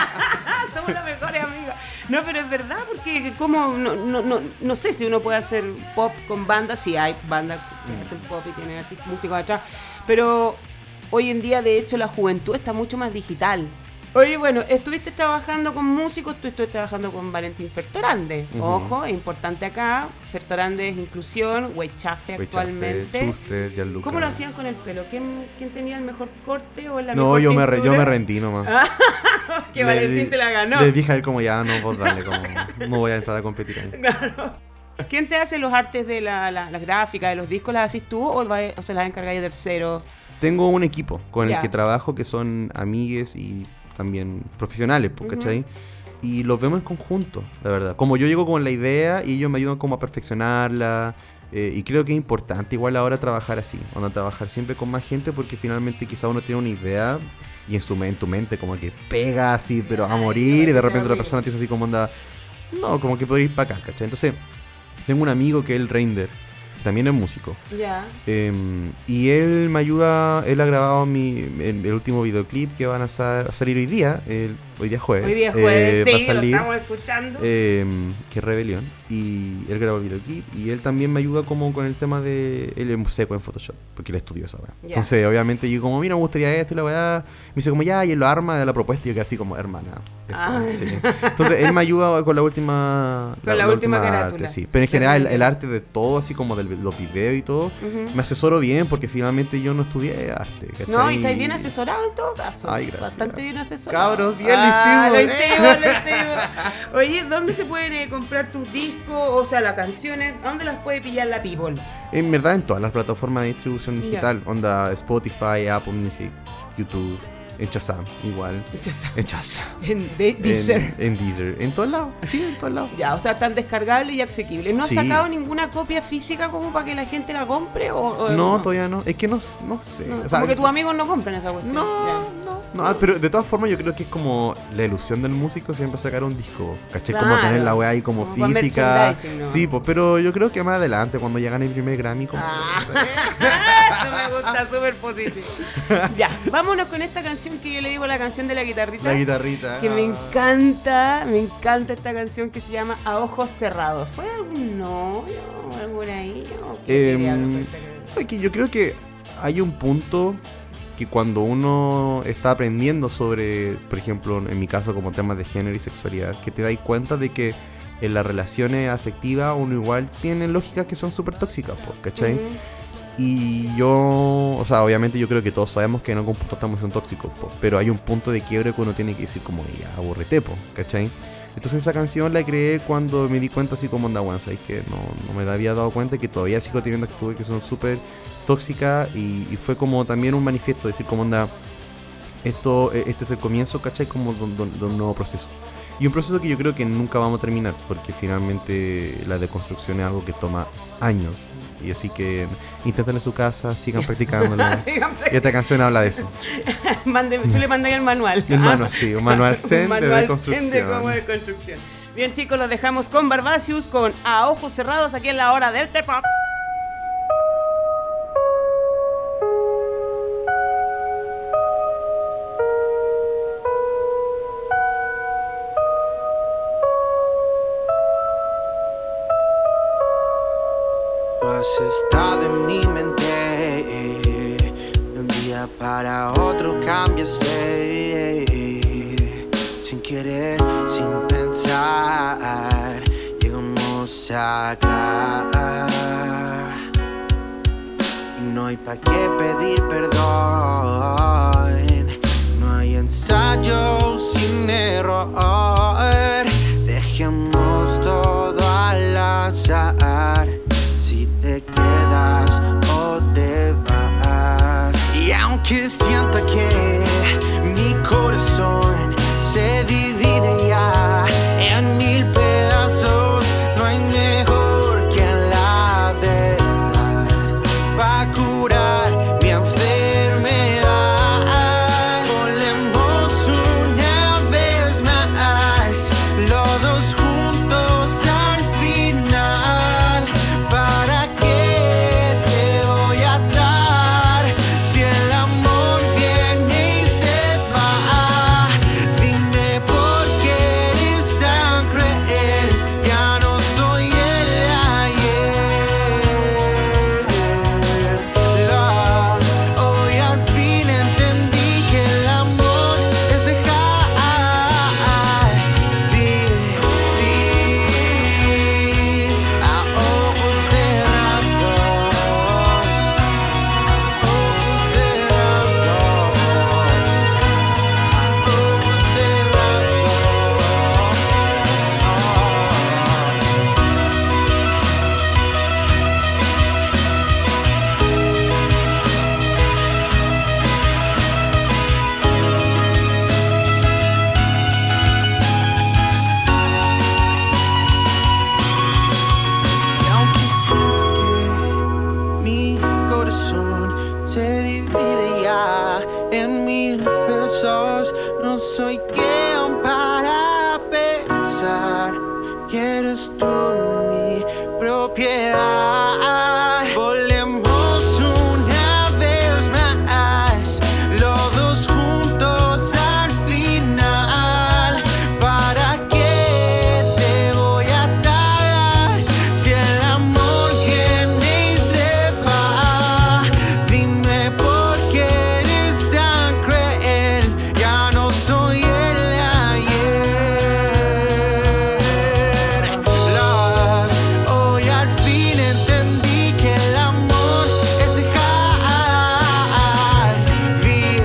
somos las mejores amigas. No, pero es verdad, porque como no, no, no, no sé si uno puede hacer pop con bandas, sí hay bandas que Mm. hacen pop y tienen artistas, músicos atrás, pero hoy en día de hecho la juventud está mucho más digital. Oye, bueno, estuviste trabajando con músicos, tú estuviste trabajando con Valentín Fertorande. Uh-huh. Ojo, es importante acá. Fertorande es inclusión, Weichafe actualmente. Chuster, Gianluca. ¿Cómo lo hacían con el pelo? ¿Quién, quién tenía el mejor corte o la No, mejor yo me, re, yo tintura? me rendí nomás. Que Le Valentín di- te la ganó. Le dije a él como ya, no, vos dale, como no voy a entrar a competir ahí. Claro. ¿Quién te hace los artes de la, la, las gráficas, de los discos? ¿Las haces tú o, va- o se las encargáis de tercero? Tengo un equipo con Ya. el que trabajo que son amigues y también profesionales, pues, Ujú. ¿cachai? Y los vemos en conjunto, la verdad. Como yo llego con la idea y ellos me ayudan como a perfeccionarla. Eh, y creo que es importante igual ahora trabajar así, onda, trabajar siempre con más gente, porque finalmente quizá uno tiene una idea y en, su, en tu mente como que pega así, pero a morir, y de repente otra persona te dice así como onda, no, como que puede ir para acá, ¿cachai? Entonces, tengo un amigo que es el Reinder, también es músico. Ya. Eh, y él me ayuda, él ha grabado mi, el, el último videoclip que van a, sa- a salir hoy día, el, hoy día jueves. Hoy día eh, jueves, va a sí, salir, lo estamos escuchando. eh, que es Rebelión. Y él grabó el videoclip y él también me ayuda como con el tema de... Él es seco en Photoshop, porque él estudió esa weá. Ya. Entonces, obviamente, yo como, mira, me gustaría esto y la weá. Me dice como, ya, y él lo arma de la propuesta y yo que así como, hermana. eso, Ah, sí. Entonces, él me ayuda con la última... Con la última carátula. arte, sí. Pero en general, el, el arte de todo, así como de los videos y todo, Ujú. me asesoro bien porque finalmente yo no estudié arte, ¿cachai? No, y estáis bien asesorado en todo caso. Ay, gracias. Bastante bien asesorado. Cabros, bien ah, lo lo hicimos. hicimos, lo hicimos. Oye, ¿dónde se pueden eh, comprar tus discos? O sea, las canciones, ¿dónde las puede pillar la people? En verdad, en todas las plataformas de distribución digital, onda Spotify, Apple Music, YouTube, en Shazam, igual. En Shazam. En de- Deezer. En, en Deezer. En todos lados. Sí, en todos lados. Ya, o sea, tan descargable y asequible. ¿No has Sí. sacado ninguna copia física como para que la gente la compre? O, o- No, todavía no. Es que no, no sé. No, O sea, como que tus amigos no compran esa cuestión. No, Ya. no. No, ah, pero de todas formas yo creo que es como la ilusión del músico siempre sacar un disco, ¿caché? Claro. Como tener la weá ahí como, Como para física. merchandising, ¿no? Sí, pues, pero yo creo que más adelante, cuando ya gane el primer Grammy, como... Ah, eso me gusta, súper positivo. Ya, vámonos con esta canción que yo le digo la canción de la guitarrita. La guitarrita. Que me encanta, me encanta esta canción que se llama A Ojos Cerrados. ¿Fue algún novio o algo por ahí? ¿O qué Em, diablo fue esta canción? Es que yo creo que hay un punto que cuando uno está aprendiendo sobre, por ejemplo, en mi caso como temas de género y sexualidad, que te das cuenta de que en las relaciones afectivas uno igual tiene lógicas que son súper tóxicas, pues, ¿cachai? Ujú. Y yo, o sea, obviamente yo creo que todos sabemos que en algún punto estamos en tóxicos, po, pero hay un punto de quiebre que uno tiene que decir como, ya, aburrete, po, ¿cachai? Entonces esa canción la creé cuando me di cuenta así como onda, bueno, ¿sabes? Que no, no me había dado cuenta que todavía sigo teniendo actitudes que son súper tóxicas y, y fue como también un manifiesto, decir como onda, esto, este es el comienzo, ¿cachai? Como de, de, de un nuevo proceso. Y un proceso que yo creo que nunca vamos a terminar, porque finalmente la deconstrucción es algo que toma años. Y así que intenten en su casa, sigan practicándolo. Sigan Y esta canción habla de eso. Mande- tú le mandas el manual. El manual, sí, un manual zen Un de manual deconstrucción. zen de cómo deconstrucción. Bien, chicos, los dejamos con Barbacius, con A Ojos Cerrados, aquí en la hora del T-Pop. Tú has estado en mi mente. De un día para otro cambiaste. Sin querer, sin pensar, llegamos acá. Y no hay pa' qué pedir perdón. No hay ensayo sin error. Dejemos todo al azar. Si te quedas o te vas. Y aunque sienta que mi corazón se divide ya, en mil pedazos. No hay mejor que la verdad para curar mi enfermedad. Volemos una vez más, los dos juntos al final. ¿Para qué te voy a dar si el amor viene y se va? Dime por qué eres tan cruel, ya no soy el ayer. La- Hoy al fin entendí que el amor es dejar vivir a ojos cerrados, ojos cerrados, ojos cerrados. Y aunque siento que mi corazón se divide ya en mil pedazos, no soy quien para pensar que eres tú mi propiedad. Volemos una vez más, los dos juntos al final. ¿Para qué te voy a dar si el amor viene y se va? Dime por qué eres tan cruel, ya no soy el ayer. La- Hoy al fin entendí que el amor es dejar vivir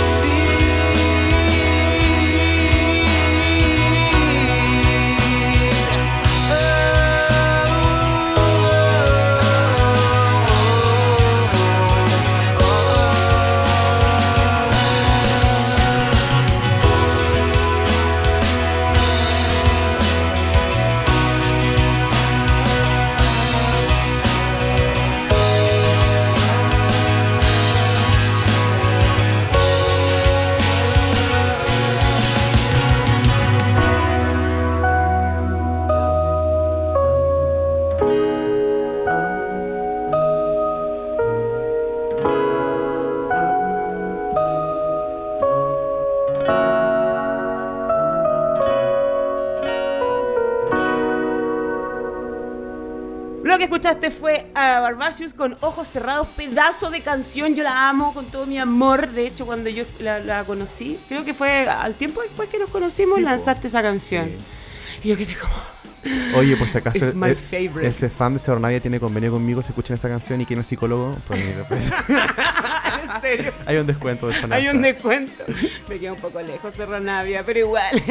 Lo que escuchaste fue a Barbacius con Ojos Cerrados, pedazo de canción. Yo la amo con todo mi amor. De hecho, cuando yo la, la conocí, creo que fue al tiempo después que nos conocimos, Sí, po. lanzaste esa canción. Y yo quedé como... Oye, por si acaso, It's my el, favorite. el Cefam de Cerro Navia tiene convenio conmigo. Si escuchan esta canción y quieren psicólogo, pues mira, pues, ¿En serio? hay un descuento de Fanasa. Hay un descuento. Me queda un poco lejos Cerro Navia, pero igual.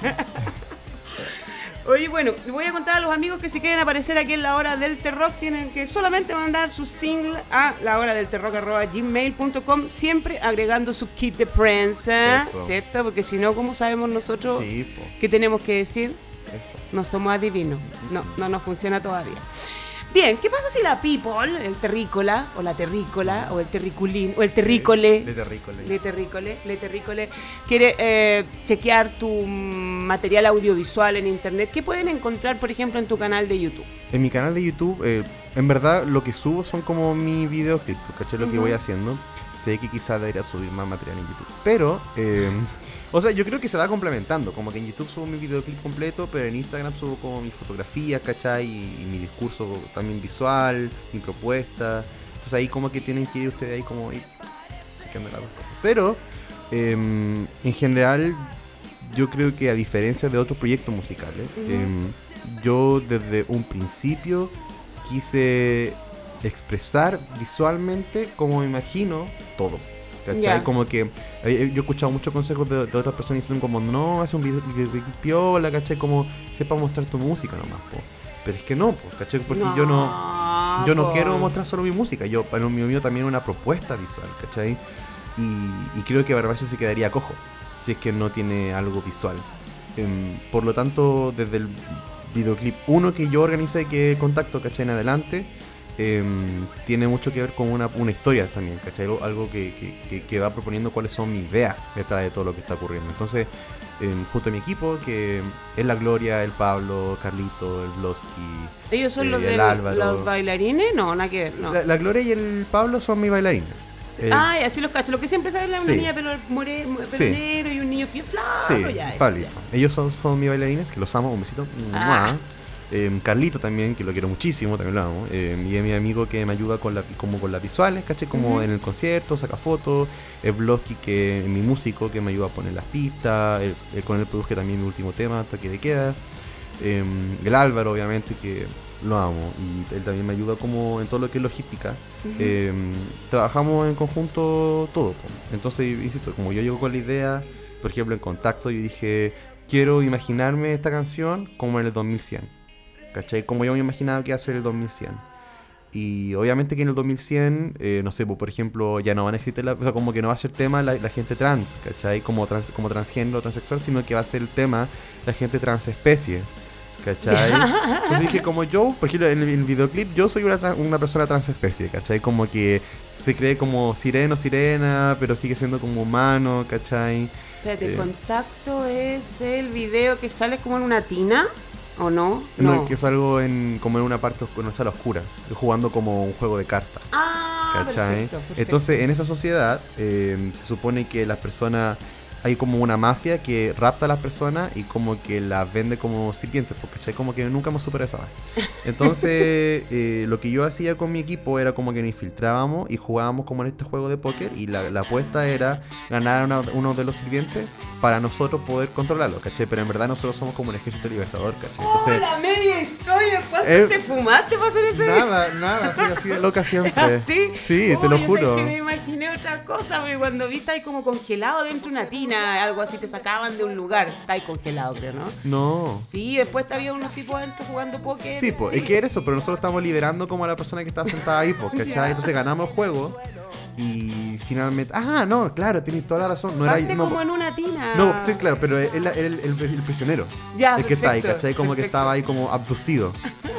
Oye, bueno, les voy a contar a los amigos que si quieren aparecer aquí en La Hora del Terrock tienen que solamente mandar su single a lahoradelterrock arroba gmail punto com, siempre agregando su kit de prensa, Eso. ¿cierto? Porque si no, ¿cómo sabemos nosotros Sí, po. qué tenemos que decir? Eso. No somos adivinos. No, no nos funciona todavía. Bien, ¿qué pasa si la people, el terrícola, o la terrícola, o el terriculín, o el terrícole, De terrícole. le terrícole, le terrícole, quiere eh, chequear tu mm, material audiovisual en internet? ¿Qué pueden encontrar, por ejemplo, en tu canal de YouTube? En mi canal de YouTube, eh, en verdad, lo que subo son como mis videoclips, ¿cachai? Lo que Ujú. voy haciendo. Sé que quizás debería subir más material en YouTube. Pero, eh, o sea, yo creo que se va complementando. Como que en YouTube subo mi videoclip completo, pero en Instagram subo como mis fotografías, ¿cachai? Y, y mi discurso también visual, mi propuesta. Entonces ahí como que tienen que ir ustedes ahí como ir chequeando las dos cosas. Pero, eh, en general, yo creo que a diferencia de otros proyectos musicales, Ujú. eh, yo desde un principio quise expresar visualmente como me imagino todo. ¿Cachai? Ya. Como que eh, yo he escuchado muchos consejos de, de otras personas diciendo como no, hace un video, video piola, ¿cachai? Como sepa mostrar tu música nomás, po. Pero es que no, po, ¿cachai? Porque yo no yo no po. quiero mostrar solo mi música, yo para lo mío, mío también una propuesta visual, ¿cachai? Y, y creo que Barbacho se quedaría cojo si es que no tiene algo visual. em, por lo tanto, desde el videoclip uno que yo organicé, que Contacto, ¿cachai? En adelante, eh, tiene mucho que ver con una, una historia también, ¿cachai? Algo, algo que, que, que, que va proponiendo cuáles son mis ideas detrás de todo lo que está ocurriendo. Entonces, eh, junto a mi equipo, que es la Gloria, el Pablo, Carlito, el Blosky. ¿Ellos son eh, los, el de Álvaro. los bailarines? No, nada que ver, no. La, la Gloria y el Pablo son mis bailarines. Eh, Ay, así los cacho. Lo que siempre sale es una sí. niña pelo, more, pelo Sí. negro y un niño fio flaco. Sí, ya, eso, Pablito. ya. Ellos son, son mis bailarines, que los amo, un besito. Ah. Eh, Carlito también, que lo quiero muchísimo, también lo amo. Eh, y es mi amigo que me ayuda con la, como con las visuales, ¿cachai? Como Ujú. en el concierto, saca fotos. El Blosky, que es mi músico, que me ayuda a poner las pistas. El, el- con él produje también mi último tema, Toque de Queda. Eh, el Álvaro, obviamente, que lo amo. Y él también me ayuda como en todo lo que es logística. Ujú. Eh, trabajamos en conjunto todo, po. Entonces, insisto, como yo llego con la idea, por ejemplo, en Contacto, yo dije, quiero imaginarme esta canción como en el dos mil cien, ¿cachai? Como yo me imaginaba que iba a ser el dos mil cien. Y obviamente que en el dos mil cien, eh, no sé, pues, por ejemplo, ya no van a existir, la, o sea, como que no va a ser tema la, la gente trans, ¿cachai? Como, trans, como transgénero, transexual, sino que va a ser el tema la gente transespecie, ¿cachai? Entonces dije, como yo, por ejemplo, en el, en el videoclip, yo soy una, tra- una persona transespecie, ¿cachai? Como que se cree como sireno, sirena, pero sigue siendo como humano, ¿cachai? Espérate, Eh. Contacto es el video que sale como en una tina, ¿o no? No, que salgo en, como en una parte, oscu- en una sala oscura, jugando como un juego de cartas. Ah, ¿Cachai? perfecto, perfecto. Entonces, en esa sociedad, eh, se supone que las personas, hay como una mafia que rapta a las personas y como que las vende como sirvientes, porque ¿cachai? Como que nunca hemos superado esa vaina. Entonces, eh, lo que yo hacía con mi equipo era como que nos infiltrábamos y jugábamos como en este juego de póker, y la, la apuesta era ganar a una- uno de los sirvientes para nosotros poder controlarlo, ¿cachai? Pero en verdad nosotros somos como un ejército libertador, ¿cachai? ¡Oh, Entonces, la media historia! ¿Cuánto Eh, te fumaste para hacer ese video? nada, nada, así, así de loca siempre. ¿Así? Sí, Oh, te lo yo juro. sé que me imaginé otra cosa, porque cuando viste ahí como congelado dentro de una tina, algo así, te sacaban de un lugar. Está ahí congelado, creo, ¿no? No. Sí, después había unos tipos adentro jugando póker. Sí, pues, es que era eso, pero nosotros estamos liberando como a la persona que estaba sentada ahí, pues, ¿cachai? Ya. Entonces ganamos el juego y finalmente... Ah, no, claro, tienes toda la razón. No Parte era... No, como en una tina. no, sí, claro, pero él era el, el- el prisionero. Ya, el que está ahí, perfecto, ¿cachai? Como que perfecto. estaba ahí como abducido.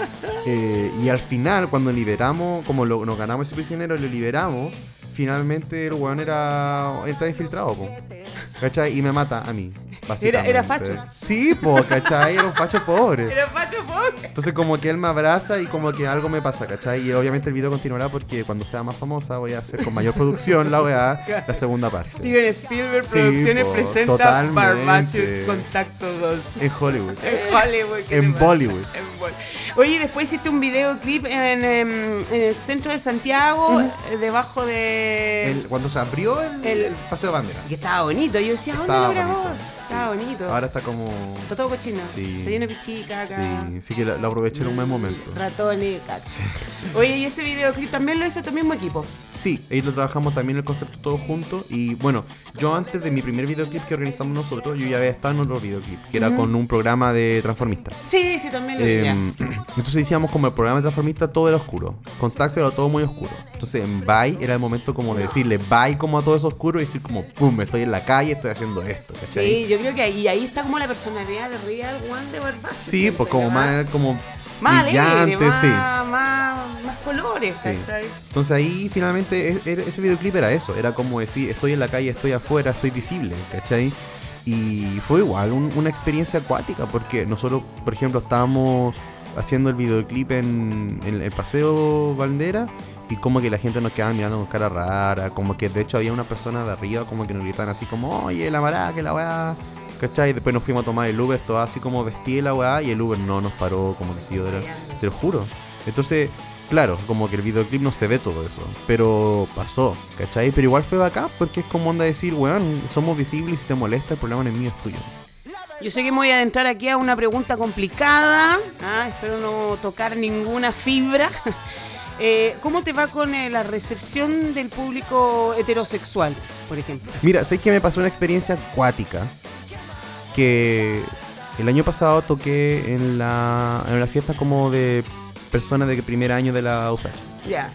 Eh, y al final, cuando liberamos, como lo- nos ganamos ese prisionero y lo liberamos, finalmente el weón era... Él estaba infiltrado, po, ¿cachai? Y me mata a mí, básicamente. era facho. Sí, po, ¿cachai? Era un facho pobre. Era Pacho Póker. Entonces como que él me abraza y como que algo me pasa, ¿cachai? Y obviamente el video continuará porque cuando sea más famosa voy a hacer con mayor producción la weá, la segunda parte. Steven Spielberg Sí, Producciones po, presenta totalmente. Barbachos Contacto dos. En Hollywood. En Hollywood. ¿qué En te pasa? Bollywood. En Bol- Oye, después hiciste un videoclip en, em, en el centro de Santiago, eh, debajo de... El- cuando se abrió el, El- el paseo de bandera. Que estaba bonito. Yo decía, ¿dónde Estaba lo grabó? bonito, Estaba sí. bonito. Ahora está como... Está todo cochino. Sí. Está lleno de pichica acá. Sí, sí que lo, lo aproveché en un buen momento. Ratones, cachos. Oye, y ese videoclip también lo hizo tu mismo equipo. Sí, ahí lo trabajamos también el concepto todo junto. Y bueno, yo antes de mi primer videoclip que organizamos nosotros, yo ya había estado en otro videoclip, que era con un programa de transformista. Sí, sí, también lo vi. Eh, entonces hicimos como el programa de transformista, todo era oscuro. Contacto era todo muy oscuro. Entonces en bye era el momento como de decirle bye como a todo eso oscuro y decir como pum, estoy en la calle, estoy haciendo esto, ¿cachai? Sí, yo creo que ahí, ahí está como la personalidad de Real One de Barbachos. Sí, pues como más como más brillante, alegre, más, sí. más, más colores, Sí. ¿cachai? Entonces ahí finalmente e- e- ese videoclip era eso, era como decir, estoy en la calle, estoy afuera, soy visible, ¿cachai? Y fue igual un- una experiencia acuática, porque nosotros, por ejemplo, estábamos haciendo el videoclip en, en el Paseo Bandera y como que la gente nos quedaba mirando con cara rara, como que de hecho había una persona de arriba como que nos gritaban así como, oye, la maraca, la weá, ¿cachai? Después nos fuimos a tomar el Uber, todo así como vestí la weá y el Uber no nos paró, como que siguió, de la- te lo juro. Entonces, claro, como que el videoclip no se ve todo eso, pero pasó, ¿cachai? Pero igual fue bacán porque es como onda decir, weón, somos visibles y si te molesta el problema no es mío, es tuyo. Yo sé que me voy a adentrar aquí a una pregunta complicada. Ah, espero no tocar ninguna fibra. Eh, ¿Cómo te va con eh, la recepción del público heterosexual, por ejemplo? Mira, sé que me pasó una experiencia acuática que el año pasado toqué en la, en la fiesta como de personas de primer año de la U S A Ch. Ya.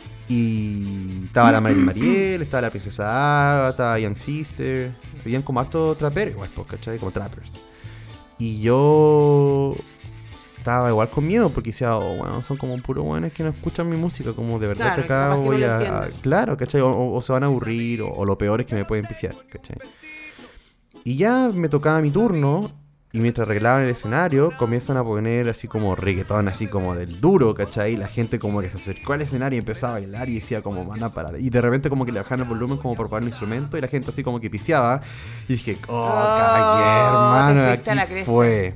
Y estaba la Marilyn Mariel, estaba la Princesa Ava, estaba Young Sister, habían como harto traperos igual, pues, ¿cachai? Como trappers. Y yo estaba igual con miedo porque decía, oh, bueno, son como puros buenos que no escuchan mi música, como de verdad Claro, que acá capaz que no voy lo a... entiendan. Claro, ¿cachai? O, o- o se van a aburrir, o, o lo peor es que me pueden pifiar, ¿cachai? Y ya me tocaba mi turno, y mientras arreglaban el escenario, comienzan a poner así como reggaetón, así como del duro, ¿cachai? Y la gente como que se acercó al escenario y empezaba a bailar y decía como, van a parar. Y de repente como que le bajaban el volumen como por parar el instrumento, y la gente así como que pifiaba. Y dije, oh, Oh, cagué, hermano, te fuiste a la aquí cresta. fue.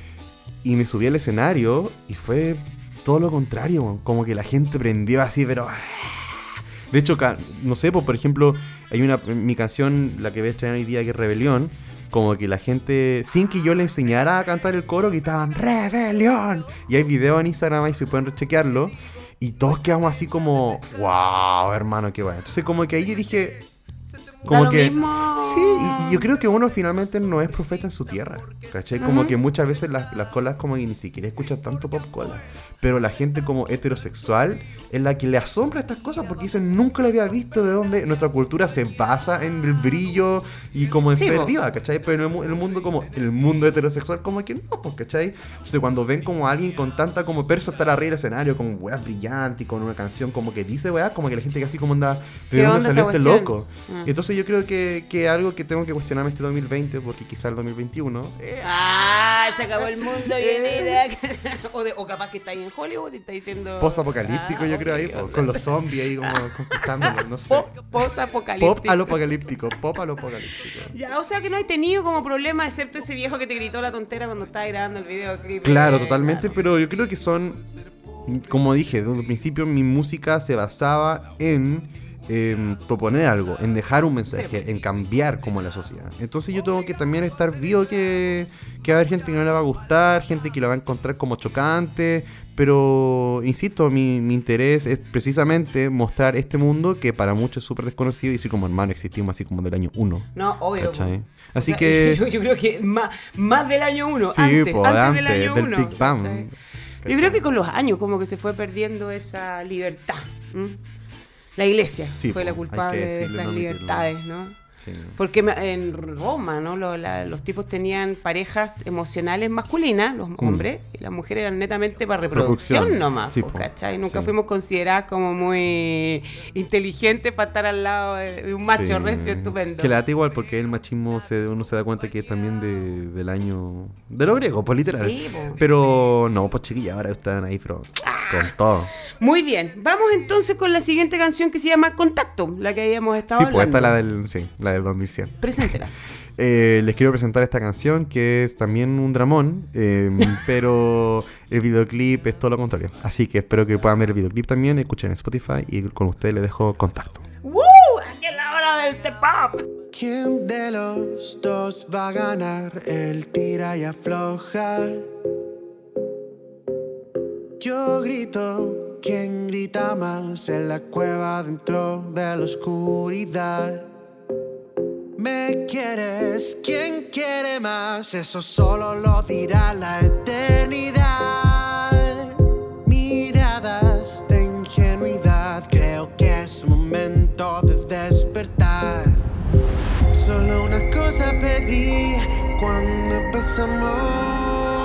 Y me subí al escenario y fue todo lo contrario, como que la gente prendió así, pero... De hecho, ca- no sé, pues por ejemplo, hay una mi canción, la que voy a estrenar hoy día, que es Rebelión, como que la gente, sin que yo le enseñara a cantar el coro, gritaban ¡Rebelión! Y hay videos en Instagram ahí, si pueden rechequearlo, y todos quedamos así como, wow, hermano, qué bueno. Entonces como que ahí yo dije... Como Da lo que mismo. sí, y, y yo creo que uno finalmente no es profeta en su tierra, ¿cachai? Como que muchas veces las, las colas como que ni siquiera escuchan tanto pop cola, pero la gente como heterosexual es la que le asombra estas cosas porque dicen, nunca lo había visto, de dónde nuestra cultura se basa en el brillo y como en Sí, ser po. viva, ¿cachai? Pero en el, mu- el mundo como el mundo heterosexual como que no, pues, ¿cachai? Entonces cuando ven como a alguien con tanta como perso estar arriba del escenario con weas brillantes y con una canción como que dice weas, como que la gente que así como anda, ¿Qué ¿de dónde onda salió esta este cuestión? loco? Ah. Entonces yo creo que, que algo que tengo que cuestionarme este dos mil veinte, porque quizá el dos mil veintiuno eh, Ah, se acabó el mundo, viene o, de, o capaz que está ahí en Hollywood y está diciendo... post-apocalíptico, Ah, yo creo ahí, ok, po, ok. con los zombies ahí como conquistándolos, no sé. Pop, Pop post-apocalíptico. al apocalíptico, pop al apocalíptico. Ya, o sea que no hay tenido como problema, excepto ese viejo que te gritó la tontera cuando estaba grabando el videoclip. Claro, Eh, totalmente, claro. pero yo creo que son, como dije, desde el principio mi música se basaba en eh, proponer algo, en dejar un mensaje, en cambiar como la sociedad. Entonces yo tengo que también estar vivo que, que va a haber gente que no le va a gustar, gente que la va a encontrar como chocante, pero insisto, mi, mi interés es precisamente mostrar este mundo que para muchos es súper desconocido y así como hermano existimos así como del año uno. No, obvio. ¿Cachai? po. Así O sea, que... Yo, yo creo que más, más del año uno, Sí, antes, po, antes, antes, del año del uno. Big Bang. ¿cachai? ¿Cachai? Yo creo que con los años como que se fue perdiendo esa libertad. ¿m? La iglesia Sí, fue po, la hay culpable que de decirlo, esas no admitirlo. libertades, ¿no? Sí. Porque me- en Roma, ¿no? Lo- la- los tipos tenían parejas emocionales masculinas, los hombres, y las mujeres eran netamente para reproducción, Reproducción. nomás, Sí, po, po. ¿cachai? Nunca Sí. fuimos consideradas como muy inteligentes para estar al lado de, de un macho Sí. recio estupendo. Que la lata igual porque el machismo se, uno se da cuenta que es también de, del año de lo griego, pues literal. Sí, po. Pero no, pues chiquilla, ahora están ahí, pero con todo. Muy bien, vamos entonces con la siguiente canción que se llama Contacto, la que habíamos estado Sí, pues esta es hablando. la del, sí, la del dos mil cien. Preséntela. Eh, les quiero presentar esta canción que es también un dramón, eh, pero el videoclip es todo lo contrario. Así que espero que puedan ver el videoclip también, escuchen en Spotify y con ustedes les dejo Contacto. ¡Woo! Aquí es la hora del T-Pop. ¿Quién de los dos va a ganar el tira y afloja? Yo grito, ¿quién grita más en la cueva dentro de la oscuridad? ¿Me quieres? ¿Quién quiere más? Eso solo lo dirá la eternidad. Miradas de ingenuidad, creo que es momento de despertar. Solo una cosa pedí cuando empezamos.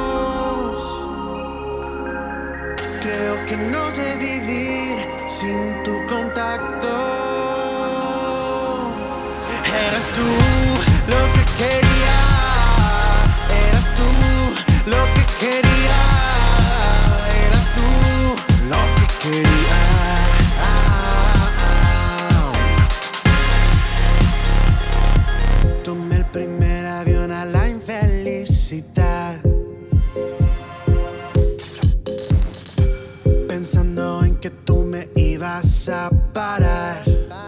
Creo que no sé vivir sin tu contacto. Eras tú lo que quería. Eras tú lo que quería. Eras tú lo que quería. Tomé el primer avión a la infelicidad, pensando en que tú me ibas a parar.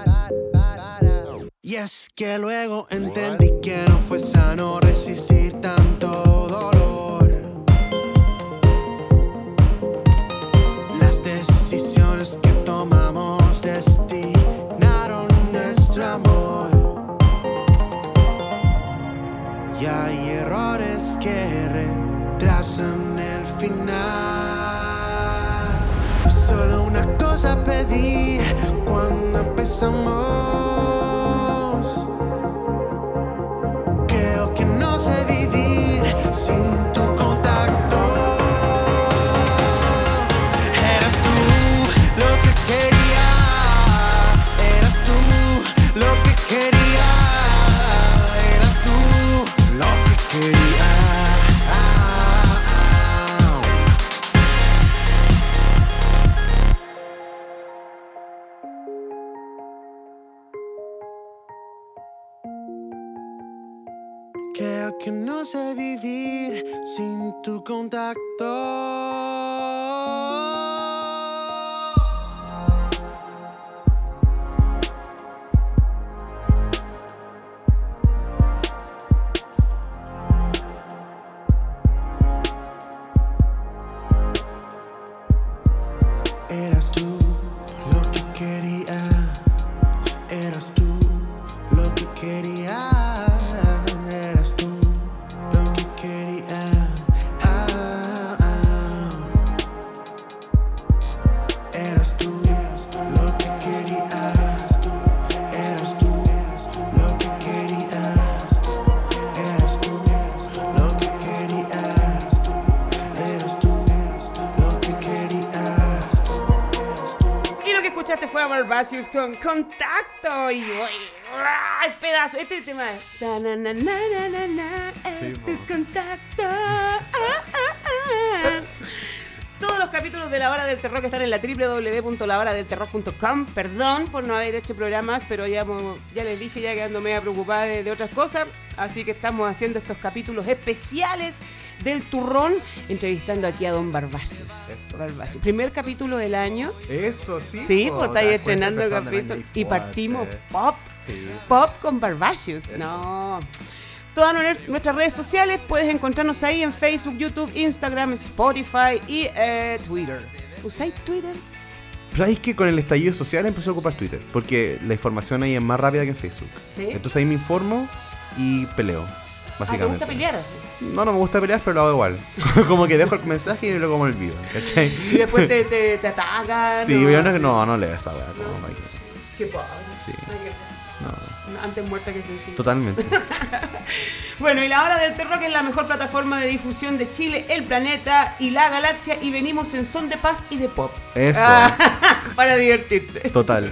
Y es que luego entendí que no fue sano resistir tanto dolor. Las decisiones que tomamos destinaron nuestro amor. Y hay errores que retrasan el final. Solo una cosa pedí cuando empezamos. Creo que no sé vivir sin sé vivir sin tu contacto. Eras tú lo que quería, eras tú lo que quería, eras tú lo que quería. Ah, ah. Eras tú lo que quería, eras tú lo que quería, eras tú lo que quería, eras tú lo que quería. Y lo que escuchaste fue a Barbacius con Contacto. Y uy, el pedazo, este tema es ta, na, na, na, na, na, na, es Sí, tu po. contacto. Ah, ah, ah. Todos los capítulos de La Hora del Terror que están en la doble u doble u doble u punto la hora del terror punto com. Perdón por no haber hecho programas, pero ya, mo- ya les dije, ya quedando media preocupada de, de otras cosas. Así que estamos haciendo estos capítulos especiales del turrón, entrevistando aquí a Don Barbacius. Barbacius. Primer capítulo del año. Eso, sí. Sí, po, pues te estáis das cuenta estrenando empezando el año capítulo. ahí Y fuerte. partimos pop. Sí. Pop con Barbacius. Eso. No. Todas nuer- nuestras redes sociales puedes encontrarnos ahí en Facebook, YouTube, Instagram, Spotify y eh, Twitter. ¿Usáis Twitter? ¿Sabéis que con el estallido social empecé a ocupar Twitter? Porque la información ahí es más rápida que en Facebook. Sí. Entonces ahí me informo y peleo, Ah, ¿te básicamente. gusta pelear así? No, no me gusta pelear, pero lo hago igual. Como que dejo el mensaje y luego me olvido, ¿cachai? Y después te, te, te atacan. Sí, yo no, no, no leo esa weá. como, hay que- Qué pobre. Sí. Ay, qué- No, Antes muerta que sencilla. totalmente. Bueno, y La Hora del Terror, que es la mejor plataforma de difusión de Chile, el planeta y la galaxia, y venimos en son de paz y de pop. Eso, Ah, para divertirte. total.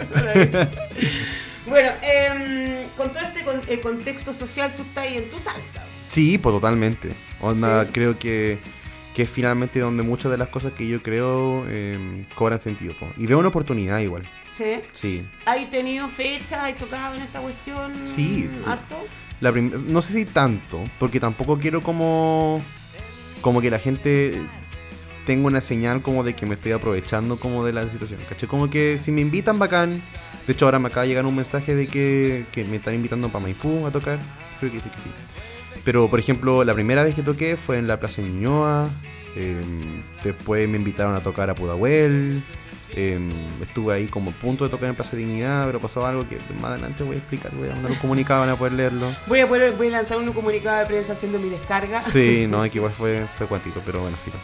Bueno, eh, con todo este con- eh, contexto social, tú estás ahí en tu salsa. Sí, pues totalmente. Onda, Sí. creo que, que es finalmente donde muchas de las cosas que yo creo eh, cobran sentido. Po. Y veo una oportunidad igual. ¿Sí? Sí. ¿Has tenido fechas? ¿Has tocado en esta cuestión? Sí. ¿Harto? La prim- no sé si tanto, porque tampoco quiero como como que la gente tenga una señal como de que me estoy aprovechando como de la situación, ¿cachai? Como que si me invitan, bacán. De hecho, ahora me acaba de llegar un mensaje de que, que me están invitando para Maipú a tocar. Creo que sí, que sí. Pero, por ejemplo, la primera vez que toqué fue en la Plaza Ñuñoa. eh, después me invitaron a tocar a Pudahuel. Eh, estuve ahí como a punto de tocar en Plaza Dignidad, pero pasó algo que más adelante voy a explicar. Voy a mandar un comunicado, van a poder leerlo. Voy a, poder, voy a lanzar un comunicado de prensa haciendo mi descarga. Sí, no, que igual fue, fue cuantito, pero bueno, filo.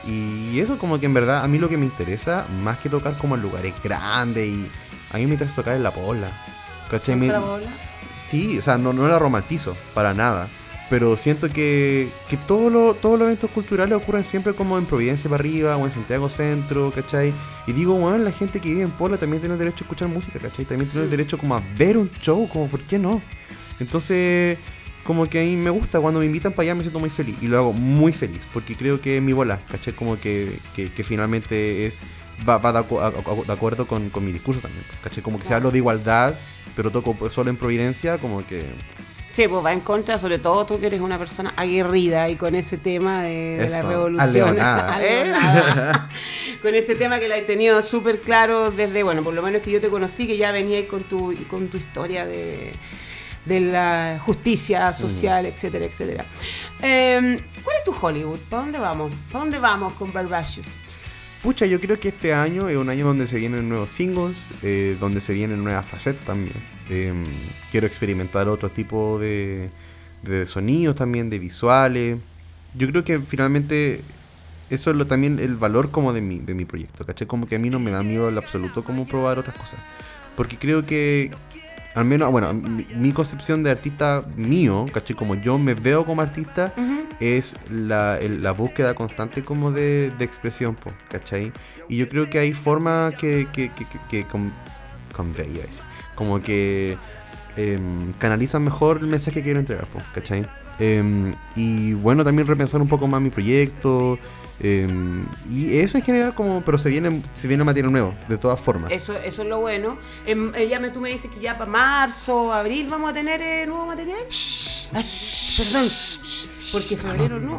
Y eso como que en verdad a mí lo que me interesa, más que tocar como en lugares grandes, y a mí me interesa tocar en la Pobla. ¿Cachai? Me- ¿Otra bola? sí, o sea, no, no la romantizo, para nada. Pero siento que, que todo lo- todos los eventos culturales ocurren siempre como en Providencia para arriba o en Santiago Centro, ¿cachai? Y digo, bueno, la gente que vive en Puebla también tiene el derecho a escuchar música, ¿cachai? También tiene el derecho como a ver un show, como, ¿por qué no? Entonces, como que a mí me gusta, cuando me invitan para allá me siento muy feliz. Y lo hago muy feliz, porque creo que es mi bola, ¿cachai? Como que, que, que finalmente es va, va de, acu- a- a- de acuerdo con, con mi discurso también, ¿cachai? Como que se hablo de igualdad, pero toco pues, solo en Providencia, como que... Sí, pues va en contra, sobre todo tú que eres una persona aguerrida y con ese tema de, de la Eso, revolución. aleonada. Aleonada. Con ese tema que la he tenido súper claro desde, bueno, por lo menos que yo te conocí, que ya venías con tu, con tu historia de, de la justicia social, etcétera, etcétera. Eh, ¿Cuál es tu Hollywood? ¿Para dónde vamos? ¿Para dónde vamos con Barbacius? Pucha, yo creo que este año es un año donde se vienen nuevos singles, eh, donde se vienen nuevas facetas también. Eh, quiero experimentar otro tipo de, de sonidos también, de visuales. Yo creo que finalmente eso es lo, también el valor como de mi, de mi proyecto, ¿cachai? Como que a mí no me da miedo en absoluto como probar otras cosas. Porque creo que, al menos, bueno, mi, mi concepción de artista mío, ¿cachai? Como yo me veo como artista, Uh-huh. es la, el- la búsqueda constante como de, de expresión, po, ¿cachai? Y yo creo que hay formas que, que, que, que, que con, convey, iba a decir, como que em, canalizan mejor el mensaje que quiero entregar, po, ¿cachai? Em, y bueno, también repensar un poco más mi proyecto. em, y eso en general como, pero se viene, se viene material nuevo, de todas formas. Eso, eso es lo bueno. Em, eh, ya me, tú me dices que ya para marzo, abril vamos a tener eh, nuevo material. Ah, shh, perdón. Shh, Porque febrero no.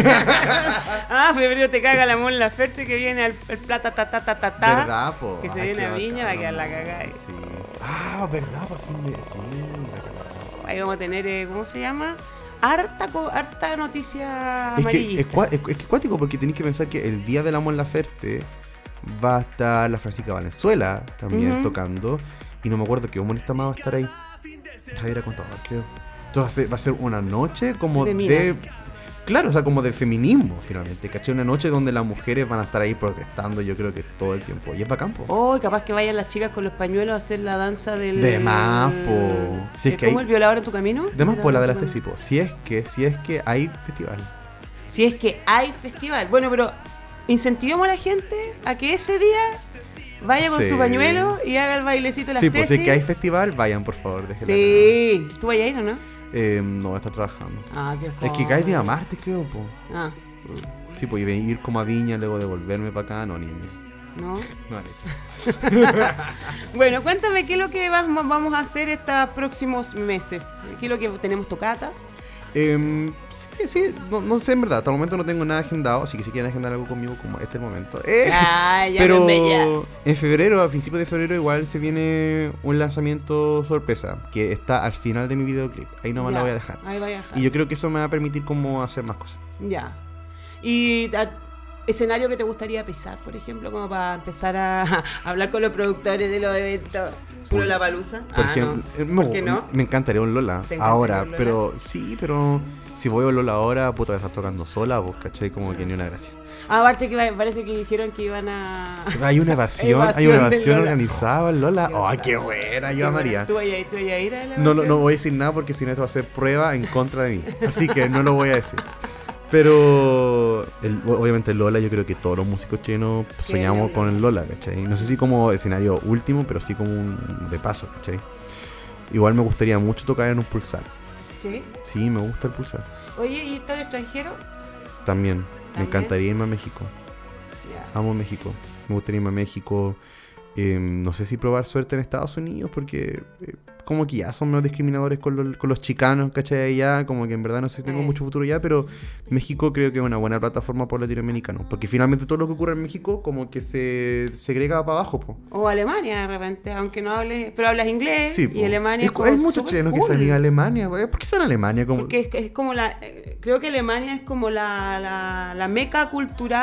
Ah, febrero te caga la Mon Laferte que viene al, al plata ta ta ta ta ta. ¿Verdad, po? Que se Ay, viene qué a Viña, va a quedar la bacán. cagada. Sí. Ah, verdad, por fin de... Sí, la cagada. Ahí vamos a tener, eh, ¿cómo se llama? Harta, co- harta noticia Es que es, amarillista. cua- es, es que cuático porque tenéis que pensar que el día de la Mon Laferte va a estar la Francisca Valenzuela también Ujú. tocando. Y no me acuerdo qué humorista más va a estar ahí. Javier Contador, creo. Entonces va a ser una noche como De de... mina. Claro, o sea, como de feminismo finalmente. ¿Cachai? Una noche donde las mujeres van a estar ahí protestando, yo creo que todo el tiempo. Y es bacán, po. Oh, capaz que vayan las chicas con los pañuelos a hacer la danza del... De más, po. Si es ¿El- que ¿Cómo hay- el violador en tu camino? De más por la de las tu camino. Tesipo. Si es que, si es que hay festival. Si es que hay festival. Bueno, pero incentivemos a la gente a que ese día vaya con Sí. su pañuelo y haga el bailecito de las Sí, pues si tesis. es que hay festival, vayan por favor, déjenla. Sí. ¿Tú vayas a ir o no? Eh, no, está trabajando. Ah, qué Es que cae día martes, creo, po. Ah, Sí, pues y ir como a Viña, luego devolverme para acá, no, ni. no. No, ni. Bueno, cuéntame qué es lo que vamos vamos a hacer estos próximos meses. ¿Qué es lo que tenemos tocata? Eh, sí, sí, no, no sé, en verdad, hasta el momento no tengo nada agendado, así que si quieren agendar algo conmigo, como este es el momento. Eh, Ah, ya pero me ya. en febrero, a principios de febrero, igual se viene un lanzamiento sorpresa, que está al final de mi videoclip. Ahí nomás la Ya, voy a dejar. Ahí vaya a dejar. Y yo creo que eso me va a permitir como hacer más cosas. Ya. ¿Y a- escenario que te gustaría pisar, por ejemplo, como para empezar a, a hablar con los productores de los eventos? ¿Puro la palusa? Por ejemplo, eh, ¿Por qué no? me encantaría un Lola ¿Te encantaría ahora, un Lola? pero sí, pero si voy a un Lola ahora, puta, estás tocando sola, vos, ¿cachai? Como que ni una gracia. Ah, aparte que va- parece que dijeron que iban a... Hay una evasión, hay Evasión una del evasión Lola. organizada en Lola. Qué ¡Ay, buena. qué buena! Yo Qué amaría. buena. ¿Tú vayas a ir, tú vayas a ir a la No, no, evasión? no voy a decir nada porque si no esto va a ser prueba en contra de mí. Así que no lo voy a decir. Pero el- obviamente el Lola, yo creo que todos los músicos chilenos soñamos Qué con el Lola, ¿cachai? No sé si como escenario último, pero sí como un de paso, ¿cachai? Igual me gustaría mucho tocar en un pulsar. ¿Sí? Sí, me gusta el pulsar. Oye, ¿y todo el extranjero? También. Me ¿También? encantaría irme a México. Ya. Amo México. Me gustaría irme a México. Eh, no sé si probar suerte en Estados Unidos porque eh, como que ya son menos discriminadores con, los- con los chicanos, ¿cachai? Allá, como que en verdad no sé si tengo Eh. mucho futuro ya, pero México creo que es una buena plataforma por latinoamericano. Porque finalmente todo lo que ocurre en México como que se segrega para abajo, po. O Alemania de repente, aunque no hables, pero hablas inglés Sí, po. y Alemania Es es cu- como hay muchos súper chilenos que cool. se han ido a Alemania, güey. ¿Por qué se van a Alemania? Como... Porque es, es como la, eh, creo que Alemania es como la, la, la meca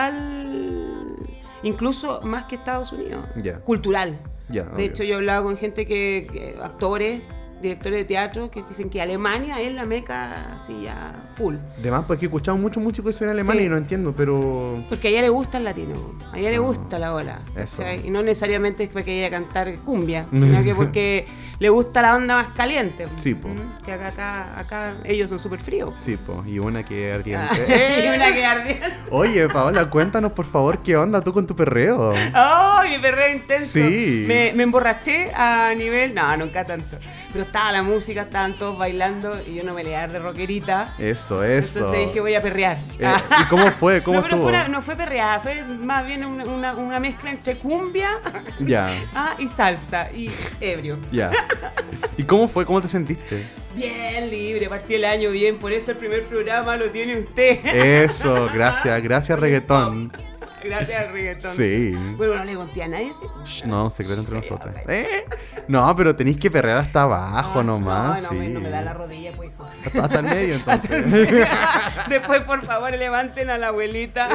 cultural, incluso más que Estados Unidos. Ya. Cultural. Ya, De obvio. hecho, yo he hablado con gente que, que- actores, directores de teatro, que dicen que Alemania es la meca así ya full. Además, pues que he escuchado muchos músicos que son alemanes Sí. y no entiendo, pero... Porque a ella le gusta el latino, a ella le Ah, gusta la ola. eso. ¿cachai? Y no necesariamente es porque ella cantar cumbia, sino que porque le gusta la onda más caliente. Sí, po. ¿Mm? Que acá, acá, acá ellos son súper fríos. Sí, pues, y una que ardiente. Y una que arde. Oye, Paola, cuéntanos por favor qué onda tú con tu perreo. ¡Oh, mi perreo intenso! Sí. Me, me emborraché a nivel... No, nunca tanto. Pero estaba la música, estaban todos bailando y yo no me le dar de rockerita. Eso, eso. Entonces dije, voy a perrear. Eh, ¿Y cómo fue? ¿Cómo no, pero estuvo? fue una- no fue perrear, fue más bien una, una, una mezcla entre cumbia Ya, ah, y salsa y ebrio. ya. ¿Y cómo fue? ¿Cómo te sentiste? Bien libre, partí el año bien, por eso el primer programa lo tiene usted. Eso, gracias, gracias reggaetón. Gracias al reggaetón. Sí. Bueno, no le conté a nadie, ¿sí? Shh, no, secreto entre Sí, nosotras. ok. ¿Eh? No, pero tenéis que perrear hasta abajo Ah, nomás. No, no, me, sí. no me da la rodilla, pues. Hasta, hasta el medio, entonces. Después, por favor, levanten a la abuelita.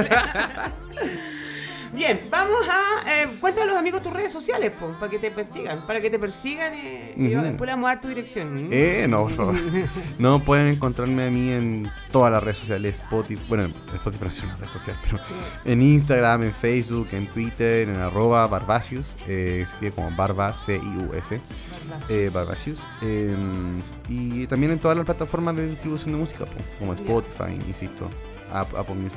Bien, vamos a... Eh, cuéntale a los amigos tus redes sociales, pues, para que te persigan. Para que te persigan eh, y Ujú. después le vamos a dar tu dirección. Eh, no, por favor. No, pueden encontrarme a mí en todas las redes sociales, Spotify, bueno, Spotify no es una red social, pero en Instagram, en Facebook, en Twitter, en arroba Barbacius, eh, se escribe como Barba, C I U S, eh, Barbacius, eh, y también en todas las plataformas de distribución de música, po, como Spotify, insisto, App- Apple Music,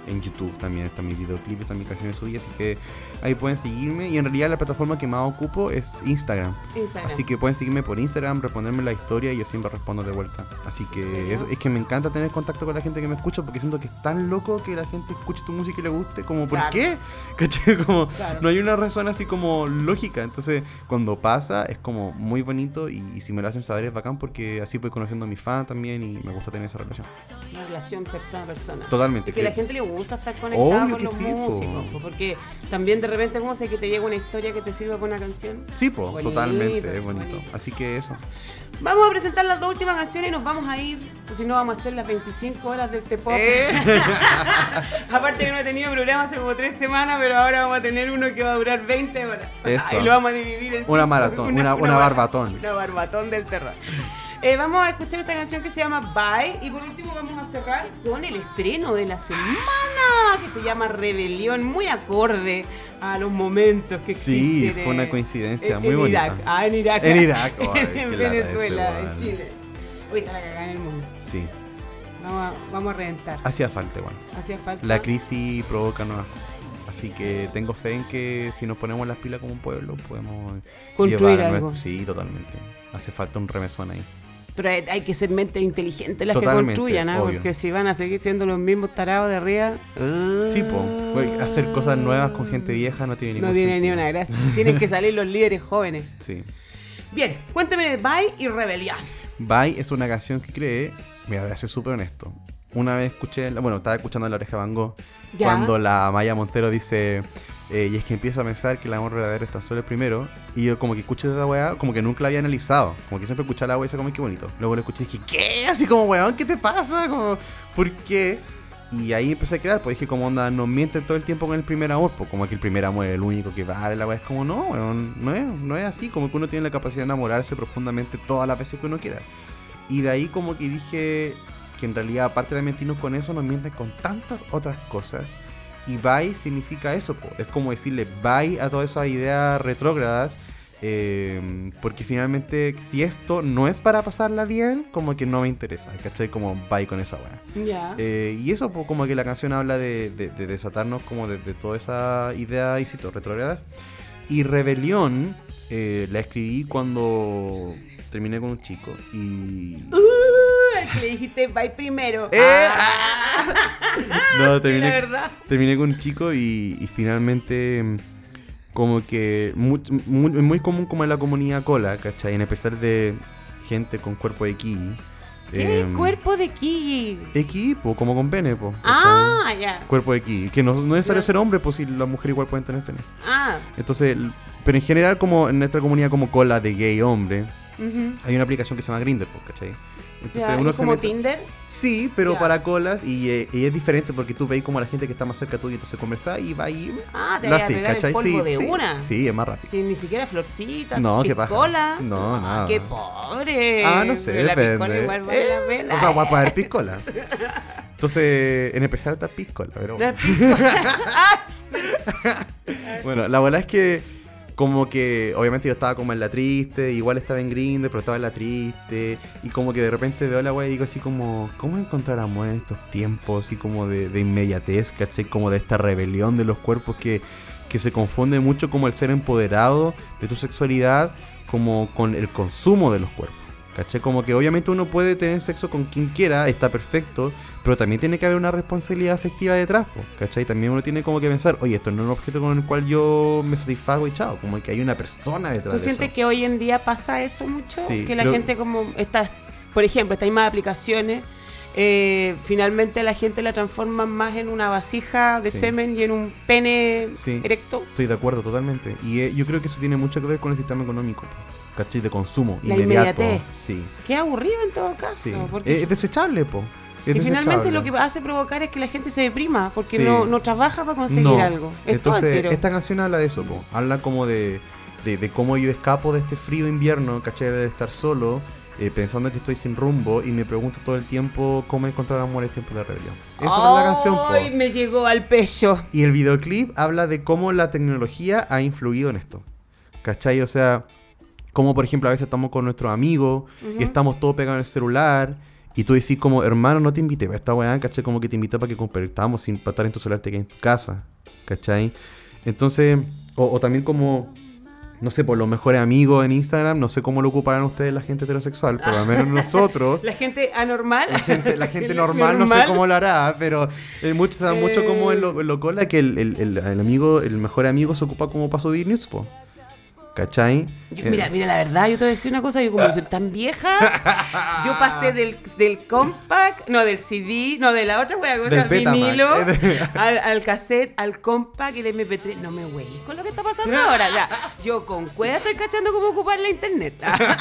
En YouTube también está mi videoclip, están mis canciones suyas, así que ahí pueden seguirme. Y en realidad la plataforma que más ocupo es Instagram. Instagram. Así que pueden seguirme por Instagram, responderme la historia y yo siempre respondo de vuelta. Así que ¿Sí, eso, no? es que me encanta tener contacto con la gente que me escucha, porque siento que es tan loco que la gente escuche tu música y le guste. Como, ¿por Claro. qué? ¿Cachai? Como, Claro. no hay una razón así como lógica. Entonces, cuando pasa, es como muy bonito y, y si me lo hacen saber es bacán, porque así voy conociendo a mis fans también y me gusta tener esa relación. Una relación persona a persona. Totalmente. Que a la gente le gusta estar conectada Obvio con que los sí, po. músicos, po, porque también de repente como sé que te llega una historia que te sirva para una canción. Sí, po, Bonito, totalmente, es bonito. bonito. Así que eso. Vamos a presentar las dos últimas canciones y nos vamos a ir, pues si no vamos a hacer las veinticinco horas del T-Pop. Eh. Aparte que no he tenido programa hace como tres semanas, pero ahora vamos a tener uno que va a durar veinte horas. Eso. Y lo vamos a dividir en Una cinco. maratón, una- una bar- barbatón. Una barbatón del terror. Eh, vamos a escuchar esta canción que se llama Bye y por último vamos a cerrar con el estreno de la semana que se llama Rebelión, muy acorde a los momentos que Sí, existen. fue una eh, coincidencia en- muy en bonita. Irak. Ah, en Irak. En Irak, ay, qué en lata Venezuela, ese, en weón. Chile. Hoy está la cagada en el mundo. Sí, Vamos a, vamos a reventar. hacía falta igual. Hacía falta. La crisis provoca nuevas cosas. Así que tengo fe en que si nos ponemos las pilas como un pueblo, podemos Construir llevar algo. nuestro- Sí, totalmente. Hace falta un remesón ahí. Pero hay, hay que ser mentes inteligentes las Totalmente, que construyan, ¿ah? obvio. Porque si van a seguir siendo los mismos tarados de arriba. Sí, po. Güey, hacer cosas nuevas con gente vieja no tiene ningún No tiene ni sentido. una gracia. Tienen que salir los líderes jóvenes. Sí. Bien, cuéntame de Bye y Rebelión. Bye es una canción que creé, mira, voy a ser súper honesto. Una vez escuché, la- bueno, estaba escuchando La Oreja Van Gogh Ya. cuando la Maya Montero dice, eh, y es que empiezo a pensar que el amor verdadero está solo el primero, y yo como que escuché la weá, como que nunca la había analizado, como que siempre escuchaba la weá y decía como, qué bonito. Luego lo escuché y dije, ¿qué? Así como, weón, ¿qué te pasa? Como, ¿por qué? Y ahí empecé a crear, pues dije como onda, no mienten todo el tiempo con el primer amor, pues como que el primer amor es el único que vale, la weá es como, no, weón, no es, no es así, como que uno tiene la capacidad de enamorarse profundamente todas las veces que uno quiera. Y de ahí como que dije que en realidad aparte de mentirnos con eso, nos mienten con tantas otras cosas. Y bye significa eso, po. Es como decirle bye a todas esas ideas retrógradas. eh, porque finalmente, si esto no es para pasarla bien, como que no me interesa, ¿cachai? Como bye con esa weá. Ya. Eh, y eso, po, como que la canción habla de, de, de desatarnos como de, de toda esa idea, insisto, retrógradas. Y Rebelión eh, la escribí cuando terminé con un chico. Y... Uh, al que le dijiste Bye primero. ¡Eh! Ah, No, sí, terminé, la verdad. terminé con un chico y, y finalmente mm, como que muy, muy, muy común como en la comunidad cola, ¿cachai? En especial de gente con cuerpo de kiwi. ¿Qué Em, cuerpo de Kiki? X, po, como con pene, po. Ah, ya. ¿cachai? Cuerpo de kiwi. Que no, no es necesario Ya. ser hombre, pues si las mujeres igual pueden tener pene. Ah. Entonces, l- pero en general como en nuestra comunidad como cola de gay hombre, Ujú. hay una aplicación que se llama Grindr, po, ¿cachai? Entonces Ya, uno ¿es se como mete- Tinder? Sí, pero Ya. para colas y, eh, y es diferente porque tú veis como a la gente que está más cerca tuyo y entonces conversás y va ahí. Ah, te la vas a sí, pegar ¿cachai? el polvo Sí, de sí, una. Sí, es más rápido. Sin ni siquiera florcitas. No, qué paja. piscola. No, Ah, nada. Qué pobre. Ah, no sé, Pero la depende. piscola igual vale Eh, la pena. O sea, igual puede haber piscola. Entonces, en especial está piscola, pero... La piscola. Bueno, la verdad es que como que obviamente yo estaba como en la triste, igual estaba en Grindr, pero estaba en la triste, y como que de repente veo la wea y digo así como, ¿cómo encontrar amor en estos tiempos? Así como de, de inmediatez, ¿cachai? Como de esta rebelión de los cuerpos que, que se confunde mucho como el ser empoderado de tu sexualidad como con el consumo de los cuerpos. ¿Cachai? Como que obviamente uno puede tener sexo con quien quiera, está perfecto, pero también tiene que haber una responsabilidad afectiva detrás, po, ¿cachai? También uno tiene como que pensar, oye, esto no es un objeto con el cual yo me satisfago y chao, como que hay una persona detrás ¿Tú de sientes eso. que hoy en día pasa eso mucho? Sí, que la creo- gente como está, por ejemplo, estas mismas aplicaciones, eh, finalmente la gente la transforma más en una vasija de Sí. semen y en un pene Sí. erecto. Estoy de acuerdo totalmente. Y eh, yo creo que eso tiene mucho que ver con el sistema económico, po, ¿cachai? De consumo, La inmediato. inmediatez. Sí, Qué aburrido en todo caso. sí. Porque Es, es desechable, po. Es y finalmente desechable. lo que hace provocar es que la gente se deprima porque Sí. no, no trabaja para conseguir No. algo. Es todo Entonces, entero. esta canción habla de eso, po. Habla como de, de, de cómo yo escapo de este frío invierno, ¿cachai? De estar solo, eh, pensando que estoy sin rumbo y me pregunto todo el tiempo cómo encontrar amor en tiempo de rebelión. Eso es la canción, po. ¡Ay, me llegó al pecho! Y el videoclip habla de cómo la tecnología ha influido en esto, ¿cachai? O sea, como por ejemplo a veces estamos con nuestros amigos Ujú. y estamos todos pegados en el celular Y tú decís como, hermano, no te invité para esta weá, ¿cachai? Como que te invité para que compartamos sin para estar en tu celular, te quedas en tu casa, ¿cachai? Entonces, o, o también como, no sé, por los mejores amigos en Instagram, no sé cómo lo ocuparán ustedes la gente heterosexual, pero al menos nosotros... La gente anormal. La gente, la gente normal, normal, no sé cómo lo hará, pero eh, mucho, se da eh... mucho como en lo, en lo cola que el, el, el, el amigo, el mejor amigo se ocupa como para subir nudes, po. ¿Cachai? Yo, mira, mira, la verdad, yo te voy a decir una cosa, yo como soy tan vieja, yo pasé del, del compact, no, del C D, no, de la otra wea, cosa, al vinilo, al, al cassette, al compact y el eme pe tres. No me wey con lo que está pasando ahora, ya. Yo con cueva estoy cachando cómo ocupar la internet.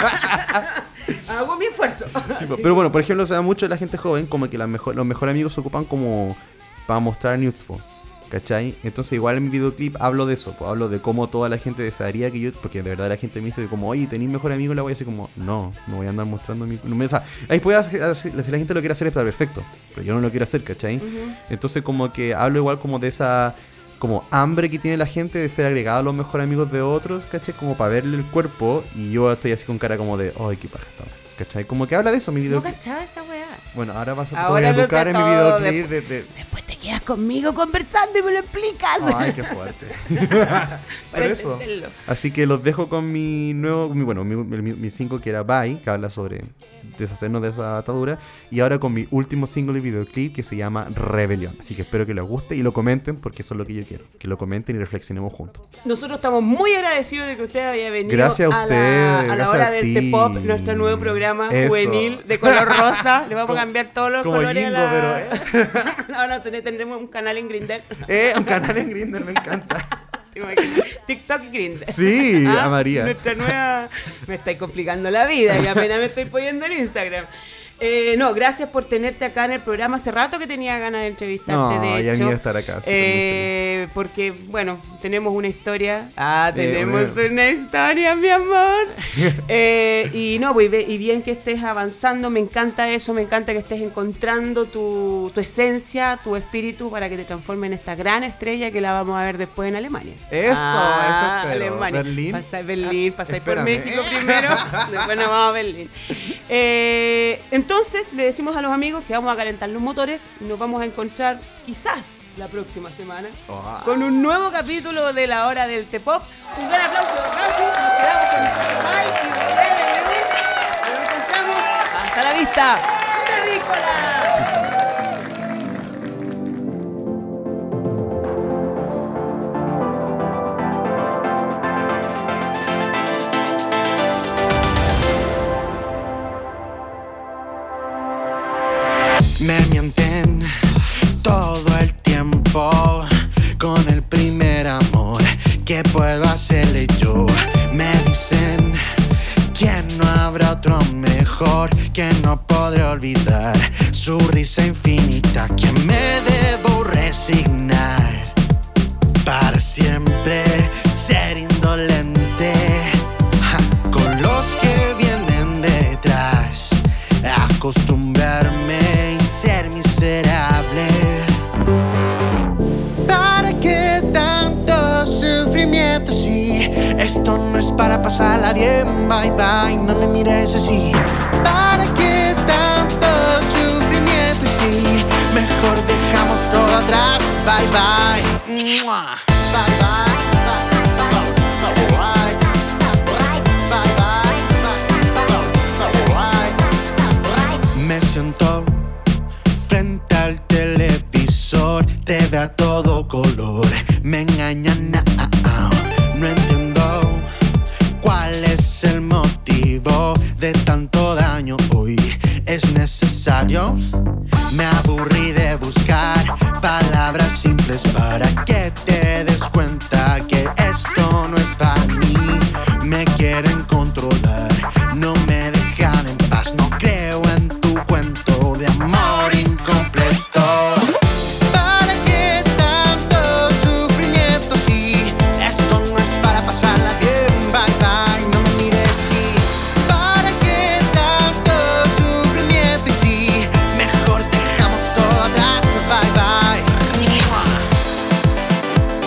Hago mi esfuerzo. Sí, sí. Pero bueno, por ejemplo, se da mucho de la gente joven como que la mejor, los mejores amigos se ocupan como para mostrar nudes, po. ¿Cachai? Entonces igual en mi videoclip hablo de eso, pues hablo de cómo toda la gente desearía que yo, porque de verdad la gente me dice como, oye, ¿tenís mejor amigo? La voy a decir como, no, no voy a andar mostrando mi... No me, o sea, ahí puede hacer, si la gente lo quiere hacer está perfecto, pero yo no lo quiero hacer, ¿cachai? Uh-huh. Entonces como que hablo igual como de esa como hambre que tiene la gente de ser agregado a los mejores amigos de otros, ¿cachai? Como para verle el cuerpo y yo estoy así con cara como de, ay, qué paja esta hora. ¿Cachai? Como que habla de eso mi videoclip. No cachaba esa weá. Bueno, ahora vas a, ahora te voy a educar en mi videoclip. Después, de, de... después te quedas conmigo conversando y me lo explicas. Ay, qué fuerte. Por eso. Entenderlo. Así que los dejo con mi nuevo, mi, bueno, mi, mi, mi single que era Bye, que habla sobre deshacernos de esa atadura. Y ahora con mi último single y videoclip que se llama Rebelión. Así que espero que les guste y lo comenten porque eso es lo que yo quiero. Que lo comenten y reflexionemos juntos. Nosotros estamos muy agradecidos de que usted haya venido gracias a, usted, a la, a la hora a del T-Pop, nuestro nuevo programa eso. Juvenil de color rosa. Le vamos como, a cambiar todos los como colores Jingo, a la... pero, ¿eh? Ahora tendremos un canal en Grindr. Eh, un canal en Grindr, me encanta. TikTok y Grindr. Sí, ¿Ah? a María. Nuestra nueva... Me estáis complicando la vida y apenas me estoy poniendo en Instagram. Eh, no, gracias por tenerte acá en el programa. Hace rato que tenía ganas de entrevistarte, no, de ya hecho. ni de estar acá. Eh, porque, bueno, tenemos una historia. Ah, tenemos eh, una historia, mi amor. eh, y no, pues, y bien que estés avanzando. Me encanta eso, me encanta que estés encontrando tu, tu esencia, tu espíritu para que te transforme en esta gran estrella que la vamos a ver después en Alemania. Eso, ah, eso espero. Alemania. Berlín. Pasáis Berlín, pasáis ah, por México primero, después nos vamos a Berlín. Eh, entonces le decimos a los amigos que vamos a calentar los motores y nos vamos a encontrar quizás la próxima semana oh. con un nuevo capítulo de la hora del T-Pop. Un gran aplauso de Casi, nos quedamos con Mike y Rebelión. Nos encontramos. Hasta la vista. ¡Terrícola! Me mienten todo el tiempo con el primer amor que puedo hacerle yo. Me dicen que no habrá otro mejor, que no podré olvidar su risa infinita, que me debo resignar para siempre ser indolente ja, con los que vienen detrás, acostumbrarme y ser miserable. ¿Para qué tanto sufrimiento si esto no es para pasarla bien? Bye bye, no me mires así. ¿Para qué tanto sufrimiento si mejor dejamos todo atrás? Bye bye. ¡Mua! Bye bye. Me siento frente al televisor, T V a todo color, me engañan, no entiendo cuál es el motivo de tanto daño hoy. ¿Es necesario? Me aburrí de buscar palabras simples para que te des cuenta que esto no es para mí. Me quieren controlar, no me dejan en paz, no creo en tu cuento de amor incompleto. ¿Para qué tanto sufrimiento si esto no es para pasarla bien? Bye bye, no me mires así. ¿Para qué tanto sufrimiento y si mejor dejamos todo atrás? Bye bye.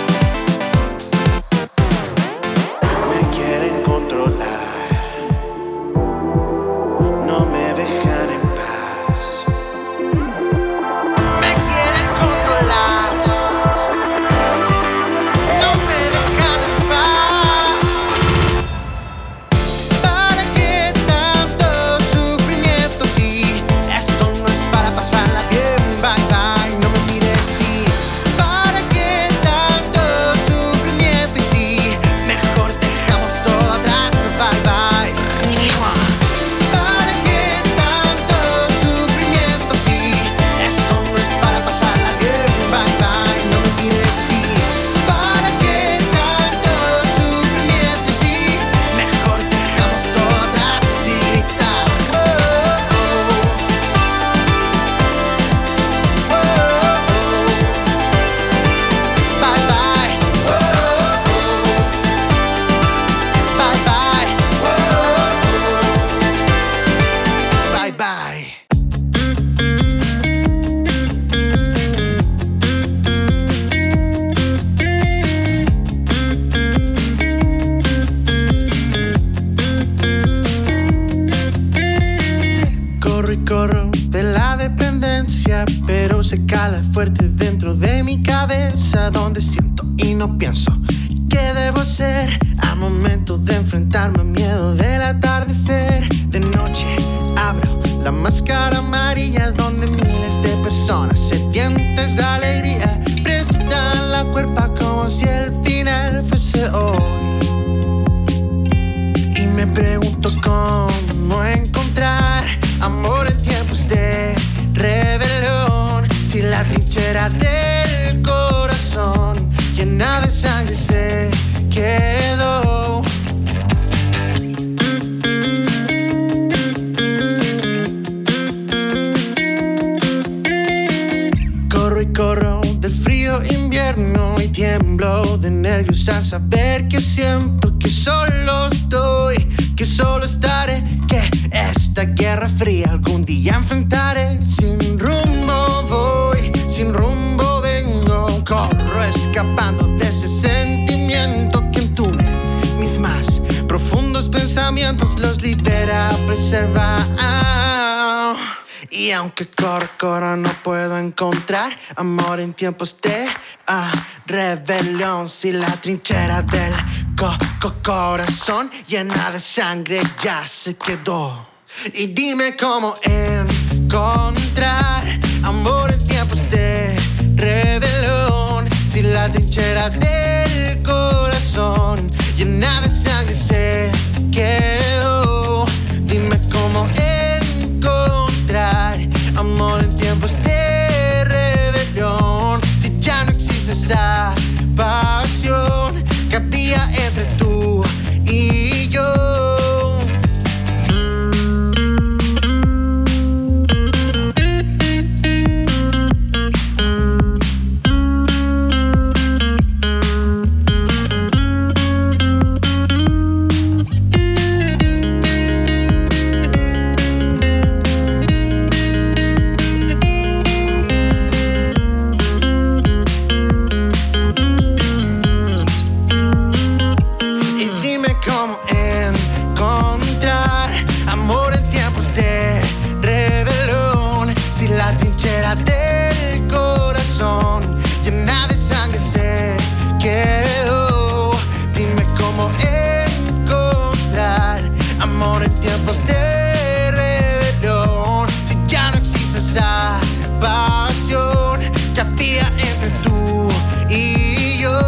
se cala fuerte dentro de mi cabeza, donde siento y no pienso qué debo ser al momento de enfrentarme al miedo del atardecer. De noche abro la máscara amarilla donde miles de personas sedientas de alegría prestan la cuerpa como si el final fuese hoy. Y me pregunto cómo encontrar amor en tiempos de rebelión, si la trinchera del corazón llena de sangre se quedó. Corro y corro del frío invierno y tiemblo de nervios al saber que siento que solo estoy, que solo estaré, que esta guerra fría algún día enfrentaré. Sin rumbo voy, sin rumbo vengo, corro escapando de ese sentimiento que entume mis más profundos pensamientos, los libera, preserva. Y aunque corro, corro, no puedo encontrar amor en tiempos de ah, rebelión, si la trinchera del co co corazón llena de sangre ya se quedó. Y dime cómo encontrar amor en tiempos de rebelión, si la trinchera del corazón llena de sangre se quedó. Dime cómo encontrar amor en tiempos de rebelión, si ya no existe esa pasión que había entre tú y yo. Del corazón llena de sangre se quedó. Dime cómo encontrar amor en tiempos de rebelión, si ya no existe esa pasión que había entre tú y yo.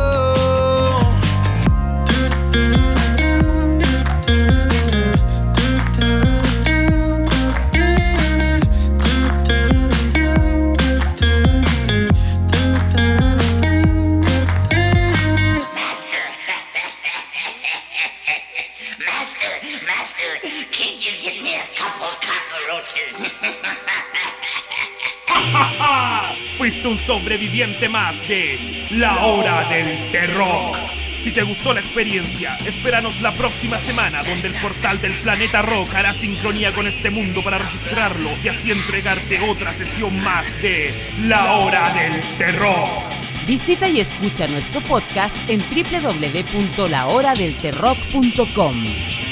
Fuiste un sobreviviente más de La Hora del Terror. Si te gustó la experiencia, espéranos la próxima semana, donde el portal del planeta Rock hará sincronía con este mundo para registrarlo y así entregarte otra sesión más de La Hora del Terror. Visita y escucha nuestro podcast en doble u doble u doble u punto la hora del terrock punto com.